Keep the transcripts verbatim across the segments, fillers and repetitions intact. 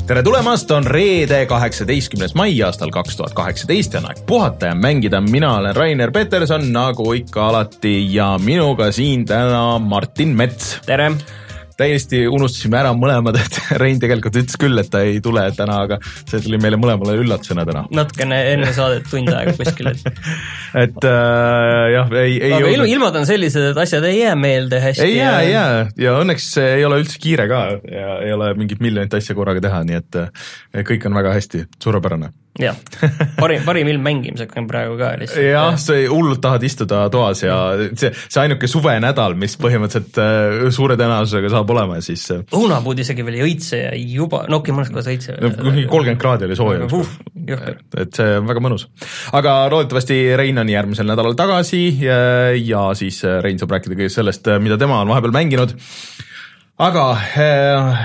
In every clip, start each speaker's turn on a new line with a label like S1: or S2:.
S1: tere tulemast, on reede kaheksateistkümnes mai aastal kaks tuhat kaheksateist ja on aeg puhata ja mängida. Mina olen Rainer Peterson, nagu ikka alati, ja minuga siin täna Martin Mets.
S2: Tere!
S1: Täiesti unustasime ära mõlemad, et Rein tegelikult ütles küll, et ta ei tule täna, aga see tuli meile mõlemale üllatusena täna.
S2: Natukene enne saadet tund aega kuskil. Et,
S1: et äh, jah, ei, ei
S2: aga ilm, ilmad on sellised, et asjad ei jää meelde hästi.
S1: Ei jää, ei jää. Ja õnneks ei ole üldse kiire ka ja ei ole mingit miljonit asja korraga teha, nii et kõik on väga hästi, suurepärane.
S2: Jah, parim, parim ilm mängimisega on praegu ka lihtsalt.
S1: Jah, see hullult tahad istuda toas ja see, see ainuke suvenädal, mis põhimõtteliselt äh, suure tõenäosusega saab olema, siis
S2: õunapuud isegi veel ei õitse ja juba, no okei, mõnes kohas õitse.
S1: No, kolmkümmend kraadi oli sooja.
S2: Uh,
S1: et see on väga mõnus. Aga loodetavasti Rein on järgmisel nädalal tagasi ja, ja siis Rein saab rääkida kõigest sellest, mida tema on vahepeal mänginud. Aga äh,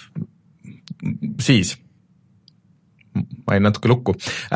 S1: siis ma jäin natuke lukku.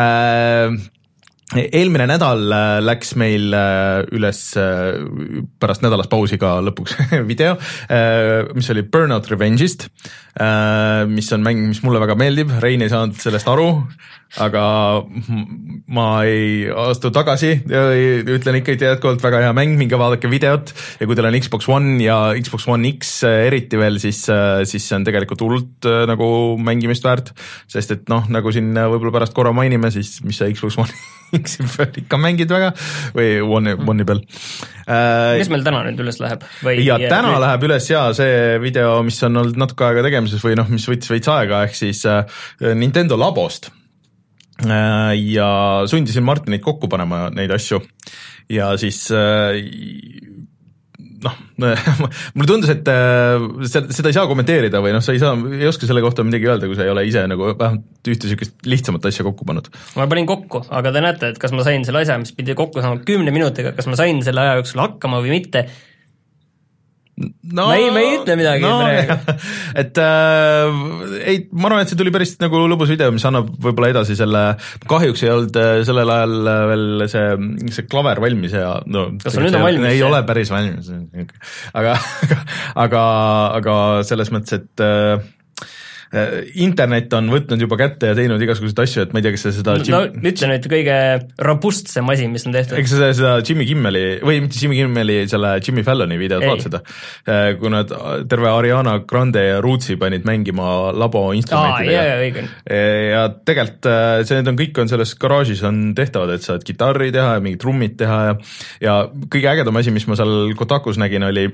S1: Eelmine nädal läks meil üles pärast nädalas pausi ka lõpuks video, mis oli Burnout Revenge'ist, mis on mäng, mis mulle väga meeldib. Rein ei saanud sellest aru, aga ma ei astu tagasi ja ütlen ikka jätkuvalt väga hea mäng, minge vaadake videot ja kui teil on Xbox One ja Xbox One X eriti veel, siis, siis see on tegelikult hullult nagu mängimist väärt, sest et noh, nagu siin võib-olla pärast korra mainime, siis mis see Xbox One X ikka mängid väga või One, One'i peal.
S2: Mis meil täna nüüd üles läheb? Või
S1: ja täna nüüd läheb üles ja see video, mis on olnud natuke aega tegemises või noh, mis võttis veits aega, ehk siis Nintendo Labost. Ja sundisin Martinit kokku panema neid asju ja siis noh, mulle tundus, et seda ei saa kommenteerida või noh, sa ei saa, ei oska selle kohta midagi öelda, kui sa ei ole ise nagu vähemalt ühte sükest lihtsamat asja kokku pannud.
S2: Ma panin kokku, aga te näete, et kas ma sain selle asja, mis pidi kokku saama kümne minutiga, kas ma sain selle aja jooksul hakkama või mitte. No, ma, ei, ma ei ütle midagi no,
S1: et äh, ei, ma arvan, et see tuli päris nagu lõbus video, mis annab võib-olla edasi selle, kahjuks ei olnud sellel ajal veel see, see klaver valmis ja no,
S2: kas on nüüd on valmis?
S1: Ei ole päris valmis, aga, aga, aga selles mõttes, et äh, internet on võtnud juba kätte ja teinud igasuguseid asju, et ma ei tea, kas see seda
S2: no, Jim... no ütle nüüd kõige robustsem asi, mis on tehtud.
S1: Eks see seda Jimmy Kimmeli, või mitte Jimmy Kimmeli, selle Jimmy Falloni videot vaat seda, kui nad terve Ariana Grande ja Rootsi panid mängima labo instrumentide
S2: Aa, ja, ja,
S1: ja tegelikult see need on kõik on selles garaažis on tehtavad, et saad gitarri teha ja mingid trummid teha ja, ja kõige ägedam asi, mis ma seal Kotakus nägin, oli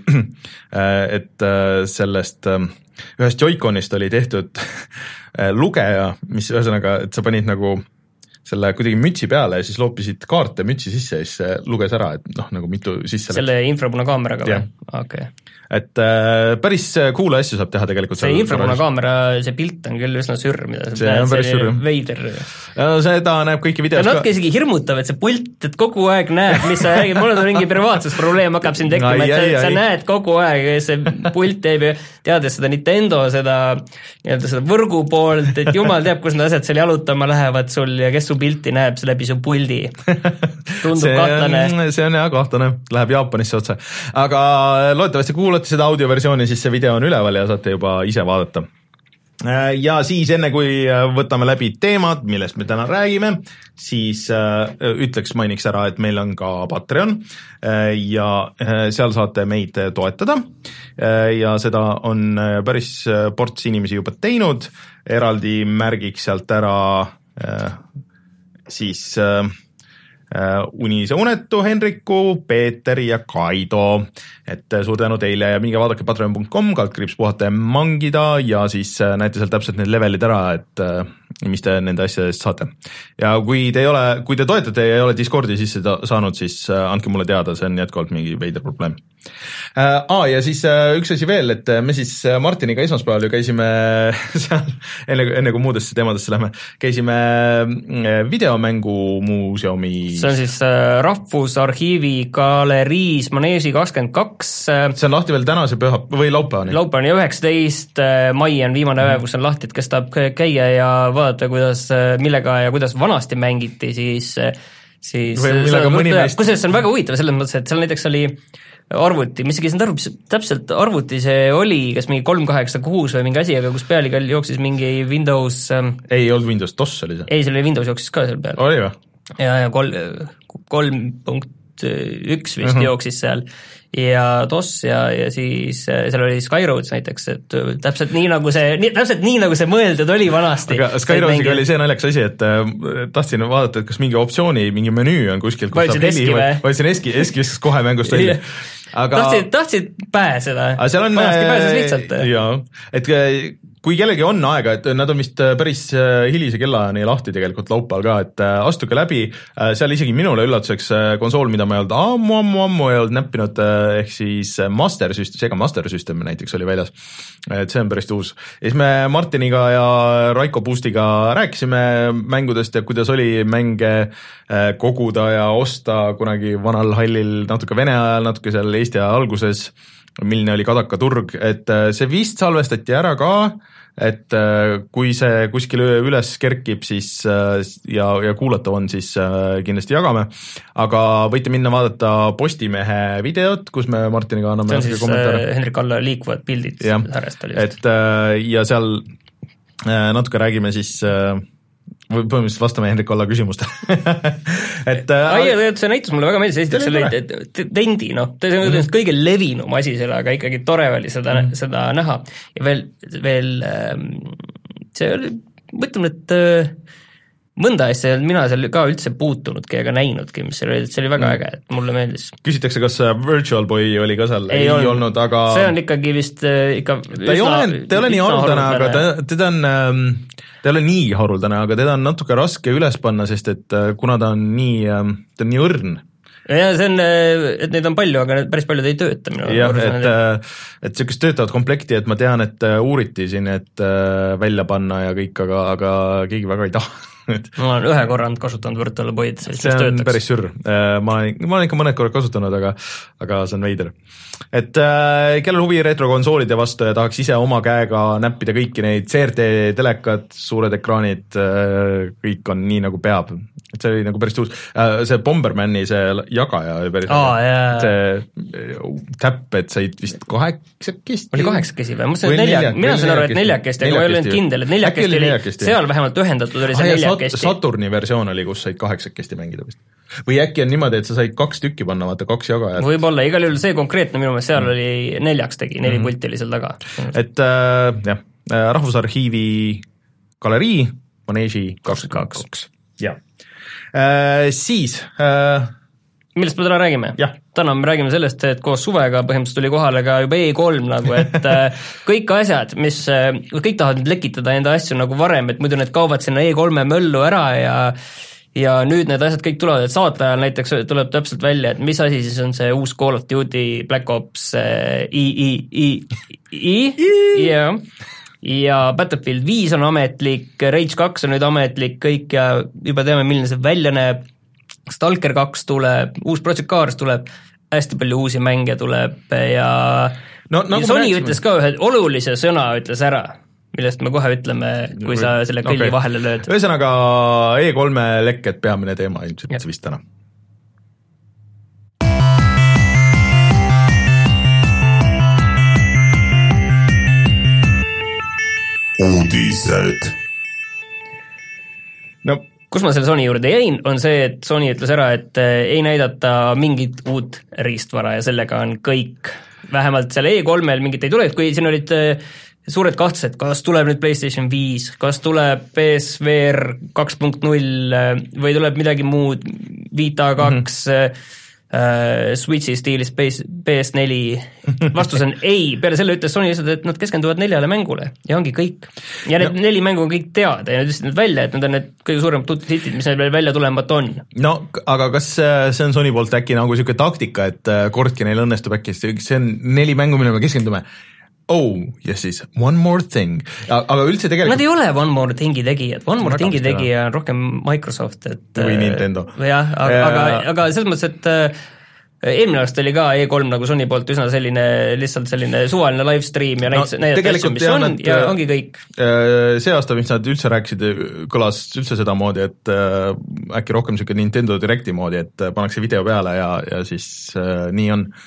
S1: et sellest ühest Joy-Conist oli tehtud lugeja, mis ühesõnaga, et sa panid nagu selle kuidagi mütsi peale ja siis loopisid kaarte mütsi sisse ja siis see luges ära, et noh, nagu mitu sisse
S2: selle infrapuna kaameraga või? Okay.
S1: Et äh, päris cool asju saab teha tegelikult.
S2: See infrapuna kaamera, see pilt on küll üsna sürr, mida
S1: see näed, on päris sürr.
S2: Veider.
S1: Ja seda näeb kõiki videos
S2: ka. Natuke isegi hirmutav, et see pult, et kogu aeg näeb, mis sa räägid, mul on mingi privaatsusprobleem hakkab siin tekkima, et ai, sa, sa näed kogu aeg, see pult teeb ja teades seda Nintendo, seda, seda võrgu poolt, et jumal teab, kus need asjad seal jalutama lähevad sul ja kes su pilti näeb see läbi su puldi. Tundub
S1: see,
S2: kahtlane.
S1: See on hea kahtlane, läheb Jaapanisse otse. Aga loodetavasti kuulate seda audioversiooni, siis see video on üleval ja saate juba ise vaadata. Ja siis enne kui võtame läbi teemad, millest me täna räägime, siis ütleks mainiks ära, et meil on ka Patreon ja seal saate meid toetada ja seda on päris ports inimesi juba teinud, eraldi märgiks sealt ära siis Unise Unetu, Henriku, Peeter ja Kaido, et suur tänu teile ja minge vaadake patreon punkt com, kaldkriips puhata ja mangida ja siis näete seal täpselt need levelid ära, et mis te nende asjadest saate. Ja kui te ei ole, kui te toetate ja ei ole Discordi sisse saanud, siis andke mulle teada, see on jätkuvalt mingi veider probleem. Aa, ja siis üks asi veel, et me siis Martiniga esmaspäeval ju käisime seal, enne, enne kui muudesse teemadesse lähme, käisime videomängu muuseumi.
S2: See on siis Rahvusarhiivi galeriis Maneesi kakskümmend kaks.
S1: See on lahti veel tänase püha või laupäevani?
S2: Laupäevani üheksateist mai on viimane päev, kus on lahti, et kes tahab käia ja vaadata, kuidas, millega ja kuidas vanasti mängiti, siis, siis
S1: või millega mõni meist.
S2: Kusjuures see on väga huvitav selles mõttes, et seal näiteks oli arvuti, mis ei saanud aru, mis täpselt arvuti see oli, kas mingi kolm kaheksakümmend kuus või mingi asi, aga kus peal igal jooksis mingi Windows ähm,
S1: ei olnud Windows, DOS oli see?
S2: ei, see oli Windows jooksis ka seal peal.
S1: oli või?
S2: ja, ja kolm, kolm punkt üks vist uh-huh. jooksis seal ja DOS ja, ja siis seal oli Skyroads näiteks, et täpselt nii nagu see, nii, täpselt nii nagu see mõeldud oli vanasti.
S1: aga Skyroadsiga oli see naljakas asi, et äh, tahtsin vaadata, et kas mingi optsiooni, mingi menüü on kuskil, kus
S2: saab heli,
S1: vaidsin eski, eski viskas kohe mängust välja. aga
S2: tahtsid, tahtsid pääseda,
S1: vanasti
S2: pääses lihtsalt.
S1: jaa, et kui kellegi on aega, et nad on vist päris hilise kellaajani lahti tegelikult laupäeval ka, et astuge läbi, seal isegi minule üllatuseks konsool, mida ma ei olnud ammu, ammu, ammu ei olnud näppinud, ehk siis Master System, seega Master System näiteks oli väljas, et see on päris uus. Ja siis me Martiniga ja Raiko Puustiga rääkisime mängudest ja kuidas oli mänge koguda ja osta kunagi vanal hallil natuke Vene ajal, natuke seal Eesti alguses, milline oli Kadaka turg, et see vist salvestati ära ka, et kui see kuskil üles kerkib, siis ja, ja kuulatav on, siis kindlasti jagame, aga võite minna vaadata Postimehe videot, kus me Martiniga anname
S2: see on siis kommentaare. Hendrik Alla liikuvad pildid härjast oli
S1: just. Et ja seal natuke räägime siis või põhimõtteliselt vastame Hendrik Alla küsimustele et
S2: ai, see näitus mulle väga meeldis, esiteks selle tendi, noh, see on mm-hmm. kõige levinum asi selle, aga ikkagi tore oli seda, mm-hmm. seda näha ja veel, veel see oli, mõtleme, et mõnda asja mina seal ka üldse puutunudki ega näinudki, mis seal oli, see oli väga mm. äge, et mulle meeldis. Küsitakse,
S1: kas Virtual Boy oli ka seal? Ei, ei olnud, olnud, aga
S2: see on ikkagi vist ikka
S1: ta ei ole, ta ei ole nii haruldane, aga ta, teda on ta ei ole nii haruldane, aga teda on natuke raske üles panna, sest et kuna ta on nii, ta on nii õrn.
S2: Ja see on, et neid on palju, aga päris paljud ei tööta.
S1: Jah, et, et sellist töötavad komplekti, et ma tean, et uuriti siin, et välja panna ja kõik, aga, aga keegi väga ei taha.
S2: ma olen ühe korra kasutanud Virtual Boyd,
S1: see on töötaks. Päris sür. Ma, ma olen ikka mõned korrad kasutanud, aga, aga see on veider. Et äh, kellel huvi retrokonsoolide vastu ja tahaks ise oma käega näppida kõiki neid C R T telekad, suured ekraanid, äh, kõik on nii nagu peab. Et see oli nagu päris tuus. Äh, see Bombermani see jagaja oli päris
S2: oh, yeah.
S1: see täpp, et said vist kaheksakesti.
S2: Oli kaheksakesi või? või nelja, mina saan aru, et neljakesti, aga ma ei olnud kindel, et neljakesti oli, neljakesti. Seal vähemalt ühendatud oli see ah, neljakesti.
S1: Saturni versioon oli, kus said kaheksakesti mängida vist. Või äkki on niimoodi, et sa said kaks tükki panna, vaata kaks jagajat.
S2: Võib-olla, igal juhul see konkreetne minu meelest seal mm. oli neljaks tegi, neli mm. pulti oli seal taga.
S1: Et äh, jah, Rahvusarhiivi galerii, Maneeži kakskümmend kaks. Jah. Äh, siis äh,
S2: millest me täna räägime?
S1: Jah.
S2: Täna me räägime sellest, et koos suvega põhimõtteliselt tuli kohale ka juba E kolm nagu, et kõik asjad, mis, kõik tahavad nüüd lekitada enda asju nagu varem, et muidu need kaovad sinna E kolme möllu ära ja ja nüüd need asjad kõik tulevad, et saate ajal näiteks tuleb täpselt välja, et mis asi siis on see uus Call of Duty Black Ops I, I, I, I, ja, ja Battlefield viis on ametlik, Rage kaks on nüüd ametlik, kõik ja juba teame, milline see välja näeb, Stalker kaks tuleb, uus Project Cars tuleb, hästi palju uusi mänge tuleb ja, no, nagu ja Sony ütles ka ühe olulise sõna, ütles ära, millest me kohe ütleme, kui sa selle kõlli okay. vahele lööd.
S1: Ühesõnaga E kolme lekked peamine teema ilmselt ja. Vist täna. Uudised. No
S2: kus ma selle Sony juurde jäin, on see, et Sony ütles ära, et ei näidata mingit uut riistvara ja sellega on kõik. Vähemalt selle E kolmel mingit ei tule, kui siin olid suured kahtlused, kas tuleb nüüd PlayStation viis, kas tuleb P S V R kaks punkt null või tuleb midagi muud, Vita kaks, mm-hmm. äh, Switchi stiilis P S neli, vastus on ei, peale selle ütles Sony lihtsalt, et nad keskenduvad neljale mängule ja ongi kõik. Ja need no. neli mängu on kõik teada ja nad ütlesid nüüd välja, et need on need kõige suuremad tutud hitid, mis neil veel välja tulemat on.
S1: No, aga kas see on Sony poolt äkki nagu selline taktika, et kordki neil õnnestub äkki, see on neli mängu, mille me keskendume? Oh, ja siis One More Thing. Aga üldse tegelikult...
S2: Nad ei ole One More Thingi tegijad. One More Thingi tegija on rohkem Microsoft. Et,
S1: või Nintendo.
S2: Jah, aga, ja... aga, aga selles mõttes, et eelmine aasta oli ka E kolm nagu Sony poolt üsna selline, lihtsalt selline suvaline live stream ja näitas no, asju, mis on et, ja ongi kõik.
S1: See aasta, mis nad üldse rääkisid, kõlas üldse seda moodi, et äkki rohkem selline Nintendo Directi moodi, et pannakse video peale ja, ja siis äh, nii on.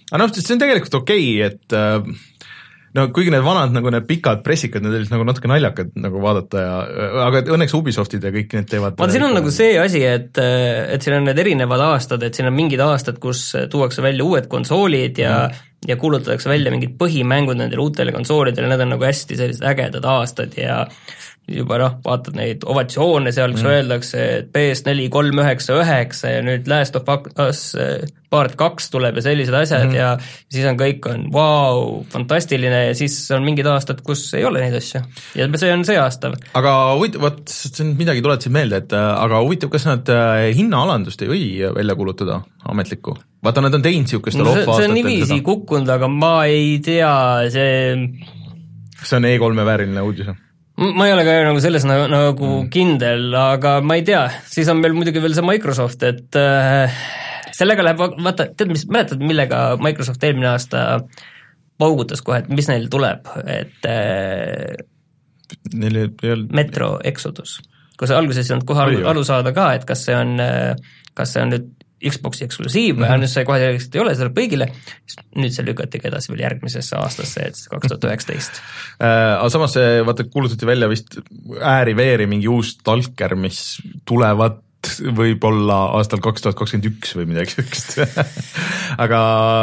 S1: aga noh, see on tegelikult okei okay,, et no kuigi need vanad nagu need pikad pressikad, need olid nagu natuke naljakad nagu vaadata ja, aga õnneks Ubisoftid ja kõik need teevad.
S2: vaata, siin on nagu see asi, et, et siin on need erinevad aastad, et siin on mingid aastad, kus tuuakse välja uued konsoolid ja mm. ja kuulutatakse välja mingid põhimängud nendele uutele konsoolidele, need on nagu hästi sellised ägedad aastad ja juba noh, vaatad neid ovatsioone seal, kus mm. öeldakse, et P S neli kolm üheksa üheksa ja nüüd Last of Us Part kaks tuleb ja sellised asjad mm. ja siis on kõik on vau, wow, fantastiline ja siis on mingid aastad, kus ei ole neid asju ja see on see aasta.
S1: Aga huvitav, vot midagi tuletasid meelde, et aga huvitav, kas nad hinnaalandust ei või välja kuulutada ametlikku? Vaata, nad on teinud siukest
S2: no, see, see on niiviisi kukkunud, aga ma ei tea, see
S1: see on E kolme vääriline uudis.
S2: Ma ei ole ka nagu selles nagu, nagu mm. kindel, aga ma ei tea, siis on meil muidugi veel see Microsoft, et äh, sellega läheb, vaata, tead mis, mäletad, millega Microsoft eelmine aasta paugutas kohe, et mis neil tuleb, et äh,
S1: neil ei olnud
S2: Metro Exodus, kus alguses ei olnud kohe alu, alu saada ka, et kas see on, kas see on nüüd Xboxi eksklusiiv või mm -hmm. nüüd see kohe tegelikult ei ole, see tuleb kõigile, nüüd see lükatigi edasi veel järgmisesse aastasse, et kaks tuhat üheksateist.
S1: Aga samas see, vaata, kuulutati välja vist ääri-veeri mingi uus talker, mis tulevad võib-olla aastal kaks tuhat kakskümmend üks või midagi sellist. Aga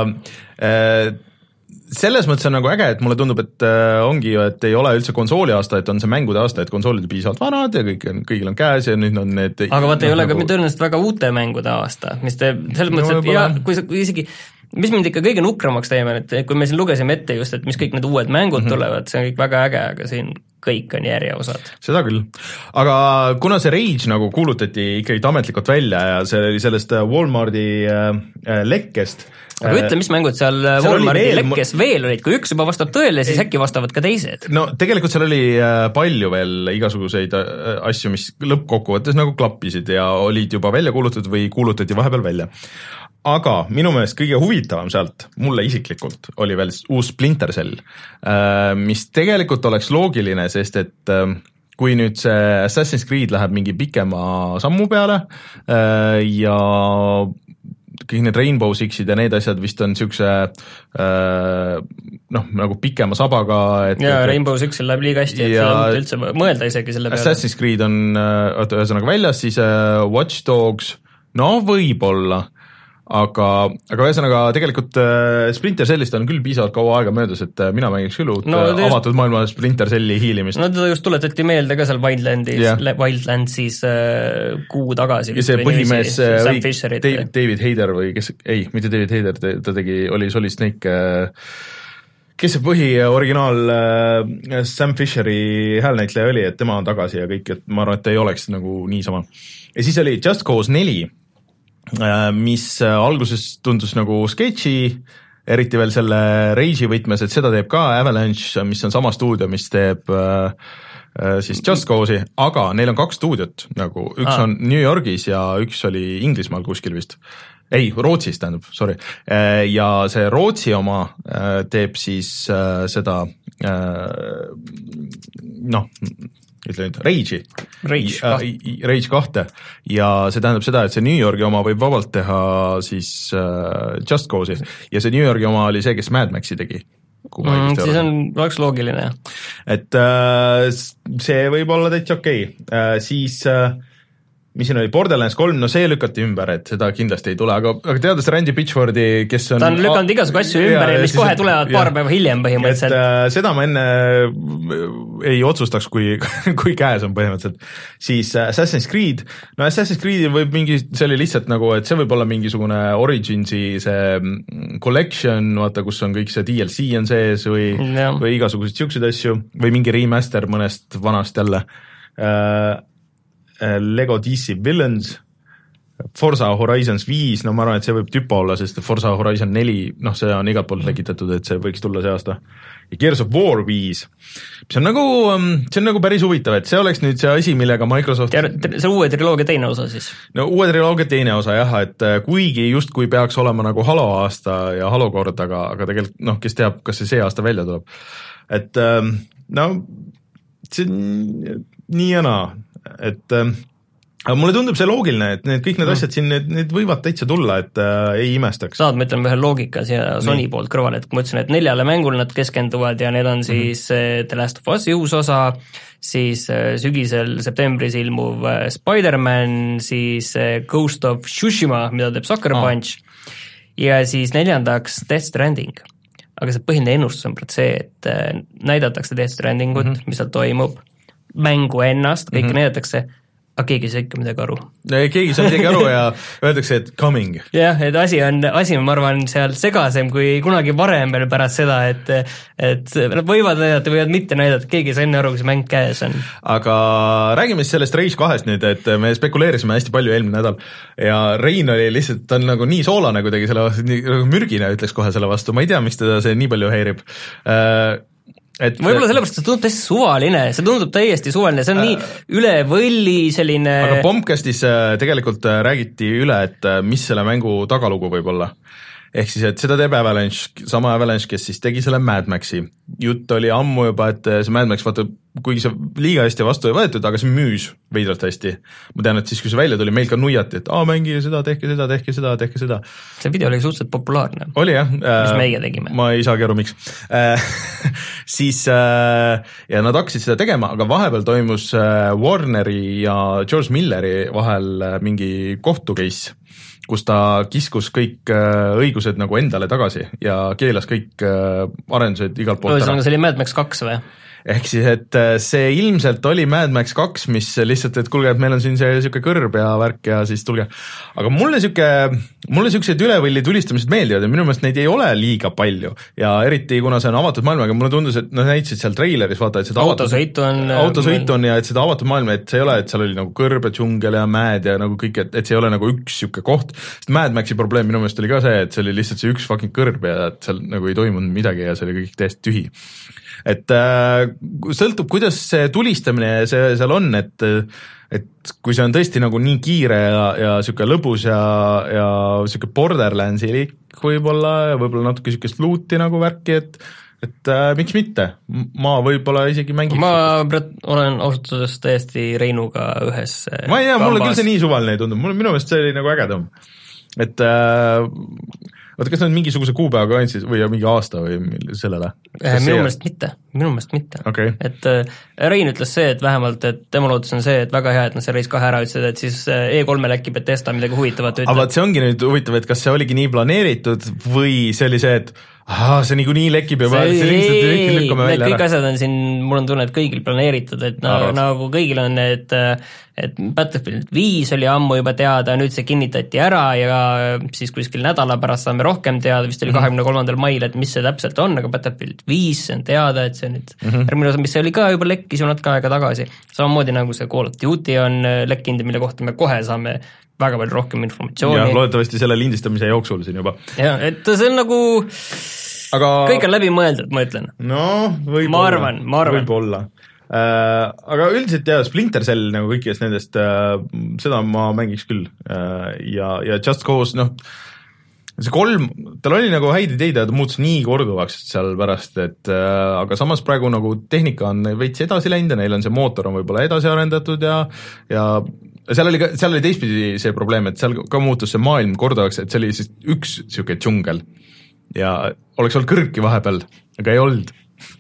S1: äh, selles mõttes on nagu äge, et mulle tundub, et äh, ongi ju, et ei ole üldse konsooli aasta, et on see mängude aasta, et konsoolid piisavalt vanad ja kõik on, kõigil on käes ja nüüd on need
S2: aga vaata, ei ole nagu... ka tõenäoliselt väga uute mängude aasta, mis teeb selles mõttes, et ja, kui, kui isegi mis mind ikka kõige nukramaks teeme, et kui me siin lugesime ette just, et mis kõik need uued mängud mm -hmm. tulevad, see on kõik väga äge, aga siin kõik on järjeosad.
S1: Seda küll. Aga kuna see Rage nagu kuulutati ikkagi ametlikult välja ja see oli sellest Walmarti äh, lekkest.
S2: Aga ütle, mis mängud seal, seal Walmarti veel, lekkes veel olid, kui üks juba vastab tõele, siis äkki vastavad ka teised?
S1: No tegelikult seal oli palju veel igasuguseid asju, mis lõppkokkuvõttes nagu klappisid ja olid juba välja kuulutatud või kuulutati vahepeal välja. Aga minu meelest kõige huvitavam sealt, mulle isiklikult, oli veel uus Splinter Cell, mis tegelikult oleks loogiline, sest et kui nüüd see Assassin's Creed läheb mingi pikema sammu peale ja kõik need Rainbow Sixid ja need asjad vist on siukse noh, nagu pikema sabaga. Et
S2: ja Rainbow Sixil läheb liiga hästi, et ja üldse mõelda isegi selle peale.
S1: Assassin's Creed on ühesõnaga väljas, siis Watch Dogs, no võib-olla, aga, aga ühesõnaga tegelikult Splinter Cellist on küll piisavalt kaua aega möödas, et mina mängiks küll uut no, avatud just... maailma Splinter Celli hiilimist.
S2: No teda just tuletati meelde ka seal Wildlandis yeah., Wildlandsis äh, kuu tagasi.
S1: Ja see põhimees David, David Hayter või kes, ei, mitte David Hayter, ta tegi, oli Solid Snake, kes see põhi originaal Sam Fisheri häälnäitleja oli, et tema on tagasi ja kõik, et ma arvan, et ei oleks nagu niisama. Ja siis oli Just Cause neli, mis alguses tundus nagu sketši, eriti veel selle Rage'i võtmes, et seda teeb ka Avalanche, mis on sama stuudio, mis teeb äh, siis Just Cause'i, aga neil on kaks stuudiot, nagu üks ah. on New Yorgis ja üks oli Inglismaal kuskil vist. Ei, Rootsis tähendab, sorry. Ja see Rootsi oma teeb siis äh, seda äh, noh, ütle nüüd, Rage'i.
S2: Rage,
S1: äh, Rage kahte ja see tähendab seda, et see New Yorgi oma võib vabalt teha siis äh, Just Cause'i ja see New Yorgi oma oli see, kes Mad Maxi tegi.
S2: Mm, siis on, oleks loogiline.
S1: Et äh, see võib olla täitsa okei okay. äh, siis äh, mis siin oli, Borderlands kolm, no see lükati ümber, et seda kindlasti ei tule, aga, aga teades Randy Pitchfordi, kes on...
S2: Ta on lükanud igasugu asju ümber ja, ja mis kohe on, tulevad paar ja, päeva hiljem põhimõtteliselt.
S1: Et äh, seda ma enne ei otsustaks, kui, kui käes on põhimõtteliselt. Siis Assassin's Creed, no Assassin's Creed võib mingi, see oli lihtsalt nagu, et see võib olla mingisugune Originsi see collection, vaata, kus on kõik see D L C on sees või, või igasugused siuksed asju või mingi remaster mõnest vanast jälle. Äh, Lego D C Villains, Forza Horizons viis, no ma arvan, et see võib tüpa olla, sest Forza Horizon neli, noh, see on igalt poolt legitatud, et see võiks tulla see aasta. Ja Gears of War viis, see on nagu, see on nagu päris huvitav, et see oleks nüüd see asi, millega Microsoft...
S2: See uue triloogia teine osa siis?
S1: No uue triloogia teine osa jah, et kuigi justkui peaks olema nagu Halo aasta ja Halo kord, aga, aga tegelikult, noh, kes teab, kas see see aasta välja tuleb. Et no, see on nii ja naa. Et aga mulle tundub see loogiline, et need kõik need mm. asjad siin, need, need võivad täitsa tulla, et äh, ei imestaks.
S2: saad, ma ütlen ühe loogika siia Sony poolt kõrvale, et kui ma ütlesin, et neljale mängul nad keskenduvad ja need on siis mm. The Last of Us'i uus osa, siis sügisel septembris ilmuv Spider-Man, siis Ghost of Tsushima, mida teeb Sucker oh. Punch, ja siis neljandaks Death Stranding. Aga see põhiline ennustus on see, et näidatakse Death Strandingut, mm-hmm. mis seal toimub, mängu ennast, kõike mm-hmm. näidatakse, aga keegi ei saa ikka midagi aru.
S1: Keegi ei saa midagi aru ja öeldakse, et coming.
S2: jah, et asi on, asi on, ma arvan, seal segasem kui kunagi varem veel pärast seda, et et nad võivad näidata, võivad mitte näidata, keegi ei saa enne aru, kui see mäng käes on.
S1: Aga räägime siis sellest Rage kahest nüüd, et me spekuleerisime hästi palju eelmine nädal ja Rein oli lihtsalt, ta on nagu nii soolane kuidagi selle vastu, nii mürgine ütleks kohe selle vastu, ma ei tea, miks teda see nii palju häirib. Et
S2: võib-olla sellepärast, see tundub täiesti suvaline, see tundub täiesti suvaline, see on äh, nii üle võlli selline
S1: aga Bombcastis tegelikult räägiti üle, et mis selle mängu tagalugu võib olla. Ehk siis, et seda teeb Avalanche, sama Avalanche, kes siis tegi selle Mad Maxi. Jutt oli ammu juba, et see Mad Max, vaata, kuigi see liiga hästi vastu ei võetud, aga see müüs veidrat hästi. Ma tean, et siis, kui see välja tuli, meil ka nuiati, et aa, mängige seda, tehke seda, tehke seda, tehke seda.
S2: See video oli suhteliselt populaarne.
S1: Oli jah.
S2: Mis meie tegime.
S1: Ma ei saagi aru, miks. siis ja nad hakkasid seda tegema, aga vahepeal toimus Warneri ja George Milleri vahel mingi kohtu case, kus ta kiskus kõik õigused nagu endale tagasi ja keelas kõik arendused igalt poolt ära.
S2: See oli Mad Max kaks või?
S1: Ehk siis, et see ilmselt oli Mad Max kaks, mis lihtsalt, et kuulge, et meil on siin see siuke kõrb ja värk ja siis tulge. Aga mulle siuke, mulle siuksed ülevõlli tulistamised meeldivad ja minu meelest neid ei ole liiga palju ja eriti kuna see on avatud maailm, aga mulle tundus, et noh, näitasid seal treileris, vaata, et seda
S2: autosõit on
S1: autosõit on ja et seda avatud maailma, et see ei ole, et seal oli nagu kõrb ja džungel ja mäed ja nagu kõik, et, et see ei ole nagu üks siuke koht. Sest Mad Maxi probleem minu meelest oli ka see, et see oli lihtsalt see üks fucking kõrb ja et seal nagu ei toimunud midagi ja see oli kõik täiesti tühi. Et äh, sõltub, kuidas see tulistamine see seal on, et, et kui see on tõesti nagu nii kiire ja, ja siuke lõbus ja, ja siuke Borderlandsi liik võib-olla ja võib-olla natuke siukest looti nagu värki, et et äh, miks mitte, ma võib-olla isegi mängiks.
S2: Ma olen ausutades täiesti Reinuga ühes
S1: ma ei tea, mulle küll see nii suvaline ei tundub, mulle minu meelest see oli nagu ägedam, et äh, vaata, kas nad mingisuguse kuupäevaga andsid või mingi aasta või sellele?
S2: Minu meelest mitte, minu meelest mitte.
S1: Okay.
S2: Et äh, Rein ütles see, et vähemalt, et tema lootus on see, et väga hea, et nad see Race kahe ära ütlesid, et siis E kolmel äkki Bethesda midagi huvitavat ütleb.
S1: Aga see ongi nüüd huvitav, et kas see oligi nii planeeritud või see oli see, et aha, see niikuinii lekib ja see, see lihtsalt ei, lükkame välja ära.
S2: Kõik asjad on siin, mul on tunne, et kõigil planeeritud, et nagu, nagu kõigil on need, et Battlefield viis oli ammu juba teada, nüüd see kinnitati ära ja siis kuskil nädala pärast saame rohkem teada, vist oli kahekümne kolmandal mail, et mis see täpselt on, aga Battlefield viis on teada, et see nüüd mm-hmm. järgmine osa, mis see oli ka juba lekkis ju natuke aega tagasi, samamoodi nagu see Call of Duty on lekkinud, mille kohta me kohe saame väga palju rohkem informatsiooni.
S1: Ja loodetavasti selle lindistamise jooksul siin juba.
S2: Ja, et see on nagu aga kõik on läbi mõeldud, ma ütlen.
S1: No, võib
S2: ma arvan, ma arvan.
S1: Võib olla. Äh, aga üldiselt ja Splinter Cell nagu kõikidest nendest, äh, seda ma mängiks küll. Äh, ja, ja Just Cause, noh, see kolm, tal oli nagu häid ideid ja ta muutus nii korduvaks seal pärast, et äh, aga samas praegu nagu tehnika on veits edasi läinud ja neil on see mootor on võib-olla edasi arendatud ja, ja seal oli ka, seal oli teistpidi see probleem, et seal ka muutus see maailm korduvaks, et see oli siis üks siuke džungel ja oleks olnud kõrki vahepeal, aga ei olnud.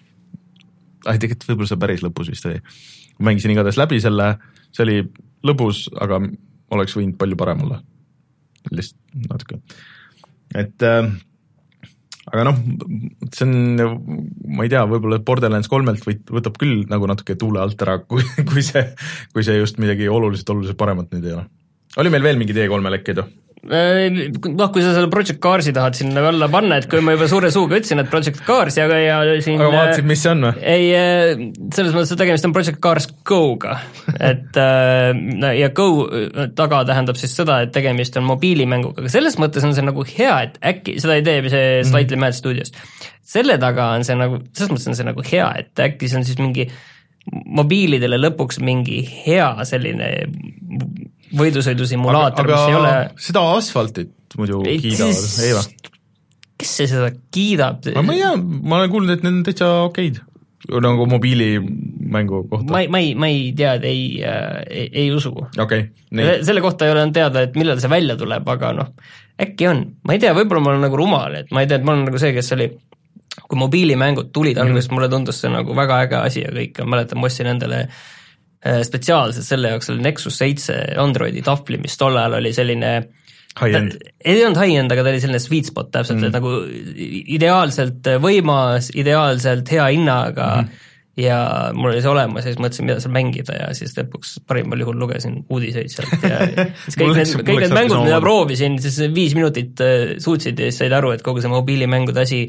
S1: Ai, tegelikult võib-olla see päris lõpus vist oli. Mängisin igatahes läbi selle, see oli lõbus, aga oleks võinud palju parem olla. Lihtsalt natuke. Et äh, aga noh, see on, ma ei tea, võib-olla Borderlands kolmelt võtab küll nagu natuke tuule alt ära, kui, kui, see, kui see just midagi oluliselt, oluliselt paremat nüüd ei ole. Oli meil veel mingi D kolme lekkeid?
S2: noh, kui sa selle Project Carsi tahad sinna alla panna, et kui ma juba suure suuga ütlesin, et Project Cars ja, ja siin
S1: aga vaatasid, mis see on või?
S2: Ei, selles mõttes, et tegemist on Project Cars Go-ga, et ja Go taga tähendab siis seda, et tegemist on mobiilimänguga, aga selles mõttes on see nagu hea, et äkki, seda ei tee see Slightly Mad Studios, selle taga on see nagu, selles mõttes on see nagu hea, et äkki see on siis mingi mobiilidele lõpuks mingi hea selline võidusõidu simulaator, mis ei ole
S1: seda asfaltit muidu kiidavad, ei va?
S2: Kes see seda kiidab?
S1: Ma ei tea, ma olen kuulnud, et need on täitsa okeid nagu mobiili mängu kohta?
S2: ma ei, ma ei, ma ei tea, ei, ei, ei usu.
S1: Okay,
S2: selle kohta ei ole teada, et millal see välja tuleb, aga noh, äkki on. Ma ei tea, võib-olla ma olen nagu rumal, et ma ei tea, et ma olen nagu see, kes oli, kui mobiilimängud tulid mm. algusest, mulle tundus see nagu väga äge asi ja kõik, ma mäletan, ma ostsin endale spetsiaalselt selle jaoks oli Nexus seitse Androidi tahvli, mis tol ajal oli selline
S1: high-end.
S2: Ei olnud high-end, aga ta oli selline sweet spot täpselt mm., et nagu ideaalselt võimas, ideaalselt hea hinnaga mm. ja mul oli see olemas ja siis mõtlesin, mida seal mängida ja siis lõpuks parimal juhul lugesin uudiseid sealt ja siis kõik need, kõik need mängud, mida proovisin, siis viis minutit suutsid ja siis said aru, et kogu see mobiilimängude asi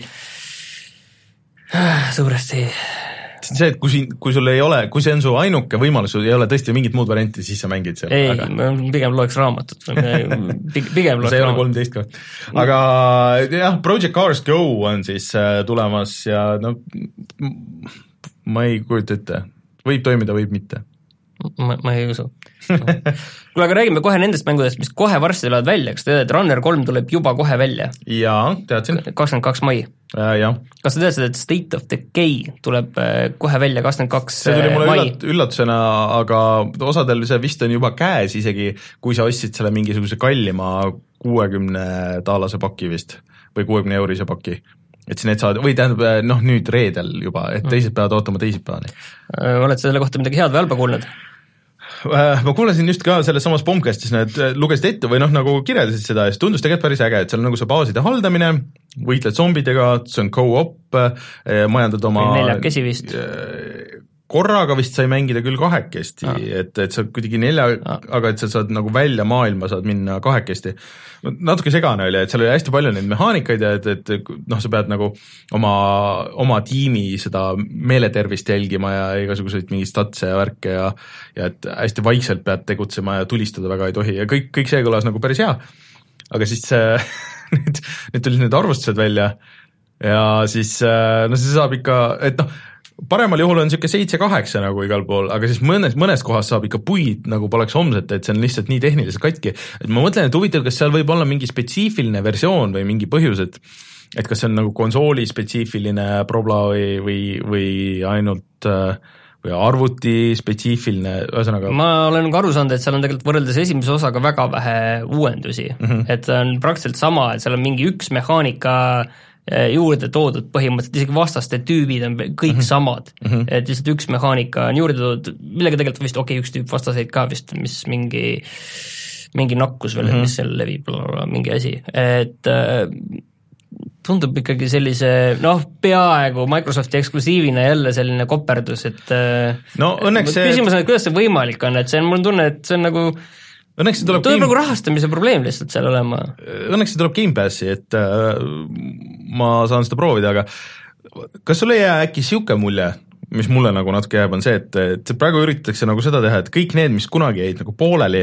S2: suuresti
S1: see, et kui, siin, kui sul ei ole, kui see on su ainuke võimalus, sul ei ole tõesti mingit muud varianti, siis sa mängid seal.
S2: ei, aga... pigem loeks raamatut. pigem loeks
S1: see ei ole kolmteist ka. Aga jah, Project Cars Go on siis tulemas ja no ma ei kujuta ette. Võib toimida, võib mitte.
S2: Ma, ma ei usu. Kuule, aga räägime kohe nendest mängudest, mis kohe varsti tulevad välja, kas te tead, et Runner kolm tuleb juba kohe välja?
S1: Jaa, teadsin.
S2: kakskümmend kaks mai.
S1: Äh, jah.
S2: Kas te teadsid, et State of Decay tuleb kohe välja kakskümmend kaks mai?
S1: See tuli mulle üllat, üllatusena, aga osadel see vist on juba käes isegi, kui sa ostsid selle mingisuguse kallima kuuekümne taalase paki vist või kuuekümne eurise paki. Et siis need saad, või tähendab, noh nüüd reedel juba, et teised peavad ootama teisipäevani.
S2: Oled selle kohta midagi head või halba kuulnud?
S1: Ma kuulasin just ka selles samas Bombcastis, need lugesid ette või noh, nagu kirjeldasid seda ja siis tundus tegelikult päris äge, et seal on nagu see baaside haldamine, võitled zombidega, see on co-op, majandad oma
S2: neljakesi vist.
S1: Korraga vist sai mängida küll kahekesti, ah. et, et sa kuidagi nelja, ah. aga et sa saad nagu välja maailma saad minna kahekesti. Natuke segane oli, et seal oli hästi palju neid mehaanikaid ja et, et noh, sa pead nagu oma, oma tiimi seda meeletervist jälgima ja igasuguseid mingi statse ja värke ja, ja et hästi vaikselt pead tegutsema ja tulistada väga ei tohi ja kõik, kõik see kõlas nagu päris hea. Aga siis nüüd, nüüd tulid need arvustused välja ja siis no see saab ikka, et noh, paremal juhul on siuke seitse kaheksa nagu igal pool, aga siis mõnes, mõnes kohas saab ikka puid nagu poleks homset, et see on lihtsalt nii tehniliselt katki. Et ma mõtlen, et huvitav, kas seal võib olla mingi spetsiifiline versioon või mingi põhjus, et, et kas see on nagu konsooli spetsiifiline probla või, või, või ainult või arvuti spetsiifiline, ühesõnaga.
S2: Ma olen nagu aru saanud, et seal on tegelikult võrreldes esimese osaga väga vähe uuendusi, mm -hmm. et on praktiliselt sama, et seal on mingi üks mehaanika juurde toodud põhimõtteliselt, isegi vastaste tüübid on kõik mm -hmm. samad mm, -hmm. et lihtsalt üks mehaanika on juurde toodud, millega tegelikult vist, okei okay,, üks tüüp vastaseid ka vist, mis mingi mingi nakkus veel mm, -hmm. mis seal levib, mingi asi, et äh, tundub ikkagi sellise, noh, peaaegu Microsofti eksklusiivina jälle selline koperdus, et äh,
S1: no õnneks see
S2: küsimus on, et kuidas see võimalik on, et see on, mul on tunne, et see on nagu
S1: Õnneks see tuleb,
S2: tuleb game... nagu rahastamise probleem lihtsalt seal olema.
S1: Õnneks see tuleb Gamepassi, et äh, ma saan seda proovida, aga kas sul ei jää äkki siuke mulje, mis mulle nagu natuke jääb, on see, et, et praegu üritatakse nagu seda teha, et kõik need, mis kunagi jäid nagu pooleli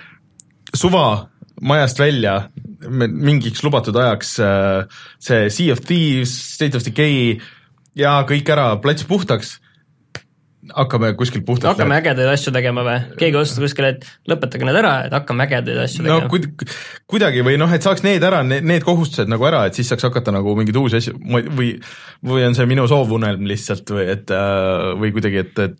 S1: suva majast välja mingiks lubatud ajaks, see Sea of Thieves, State of Decay ja kõik ära, plats puhtaks, hakkame kuskil puhtalt
S2: hakkame lähe. ägedaid asju tegema või? Keegi ostas kuskil, et lõpetage need ära, et hakkame ägedaid asju tegema.
S1: No kuid, kuidagi või noh, et saaks need ära, need kohustused nagu ära, et siis saaks hakata nagu mingid uusi asju või, või on see minu soovunelm lihtsalt või et või kuidagi, et, et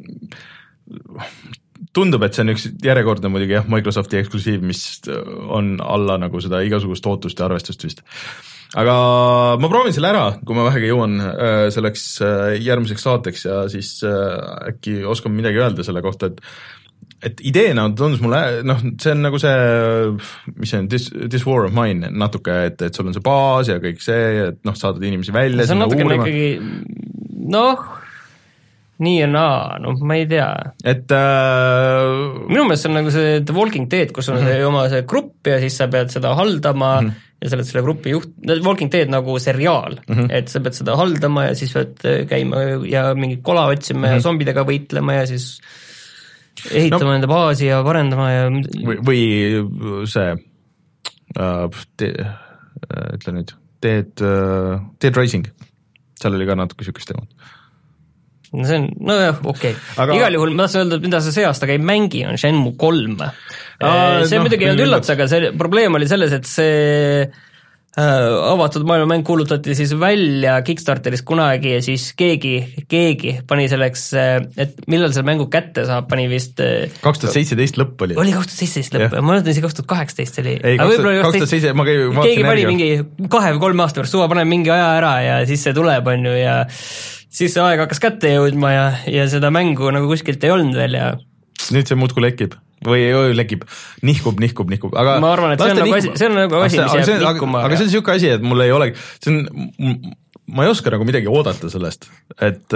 S1: tundub, et see on üks järjekordne muidugi jah, Microsofti eksklusiiv, mis on alla nagu seda igasugust ootust ja arvestust vist. Aga ma proovin selle ära, kui ma vähegi jõuan selleks järgmiseks saateks ja siis äkki oskan midagi öelda selle kohta, et et ideena tundus mulle, noh, see on nagu see, mis see on, this, this war of mine natuke, et, et sul on see baas ja kõik see, et noh, saadad inimesi välja.
S2: See on natuke ikkagi, noh, nii ja naa, noh, ma ei tea.
S1: Et äh...
S2: minu meelest see on nagu see The Walking Dead, kus on mm -hmm. see oma see grupp ja siis sa pead seda haldama mm -hmm. ja sa oled selle grupi juht, Walking Dead nagu seriaal mm, -hmm. et sa pead seda haldama ja siis pead käima ja mingit kola otsima mm -hmm. ja zombidega võitlema ja siis ehitama no, nende baasi ja parendama ja
S1: või, või see uh, te, uh, ütle nüüd Dead, uh, Dead Rising, seal oli ka natuke siukest teemat.
S2: No see on, nojah, okei okay. Aga... igal juhul ma tahtsin öelda, et mida sa see aasta ka ei mängi, on Shenmue kolm. See no, muidugi ei olnud üllatus, aga see probleem oli selles, et see avatud maailmamäng kuulutati siis välja Kickstarteris kunagi ja siis keegi, keegi pani selleks, et millal selle mängu kätte saab, pani vist
S1: kaks tuhat seitseteist lõpp oli.
S2: Oli kaks tuhat seitseteist lõpp, ma mõtlen siis kaks tuhat kaheksateist oli.
S1: Ei, kaks tuhat seitse, ma käin vaatan
S2: keegi pani mingi kahe või kolme aasta pärast, suva paneb mingi aja ära ja siis see tuleb, on ju, ja siis see aeg hakkas kätte jõudma ja, ja seda mängu nagu kuskilt ei olnud veel ja
S1: nüüd see muudkui lekib või öö, lekib, nihkub, nihkub, nihkub, aga
S2: ma arvan, et see on, nagu asi, see on nagu asi, mis jääb nihkuma.
S1: Aga see on niisugune asi, et mul ei ole, see on, ma ei oska nagu midagi oodata sellest, et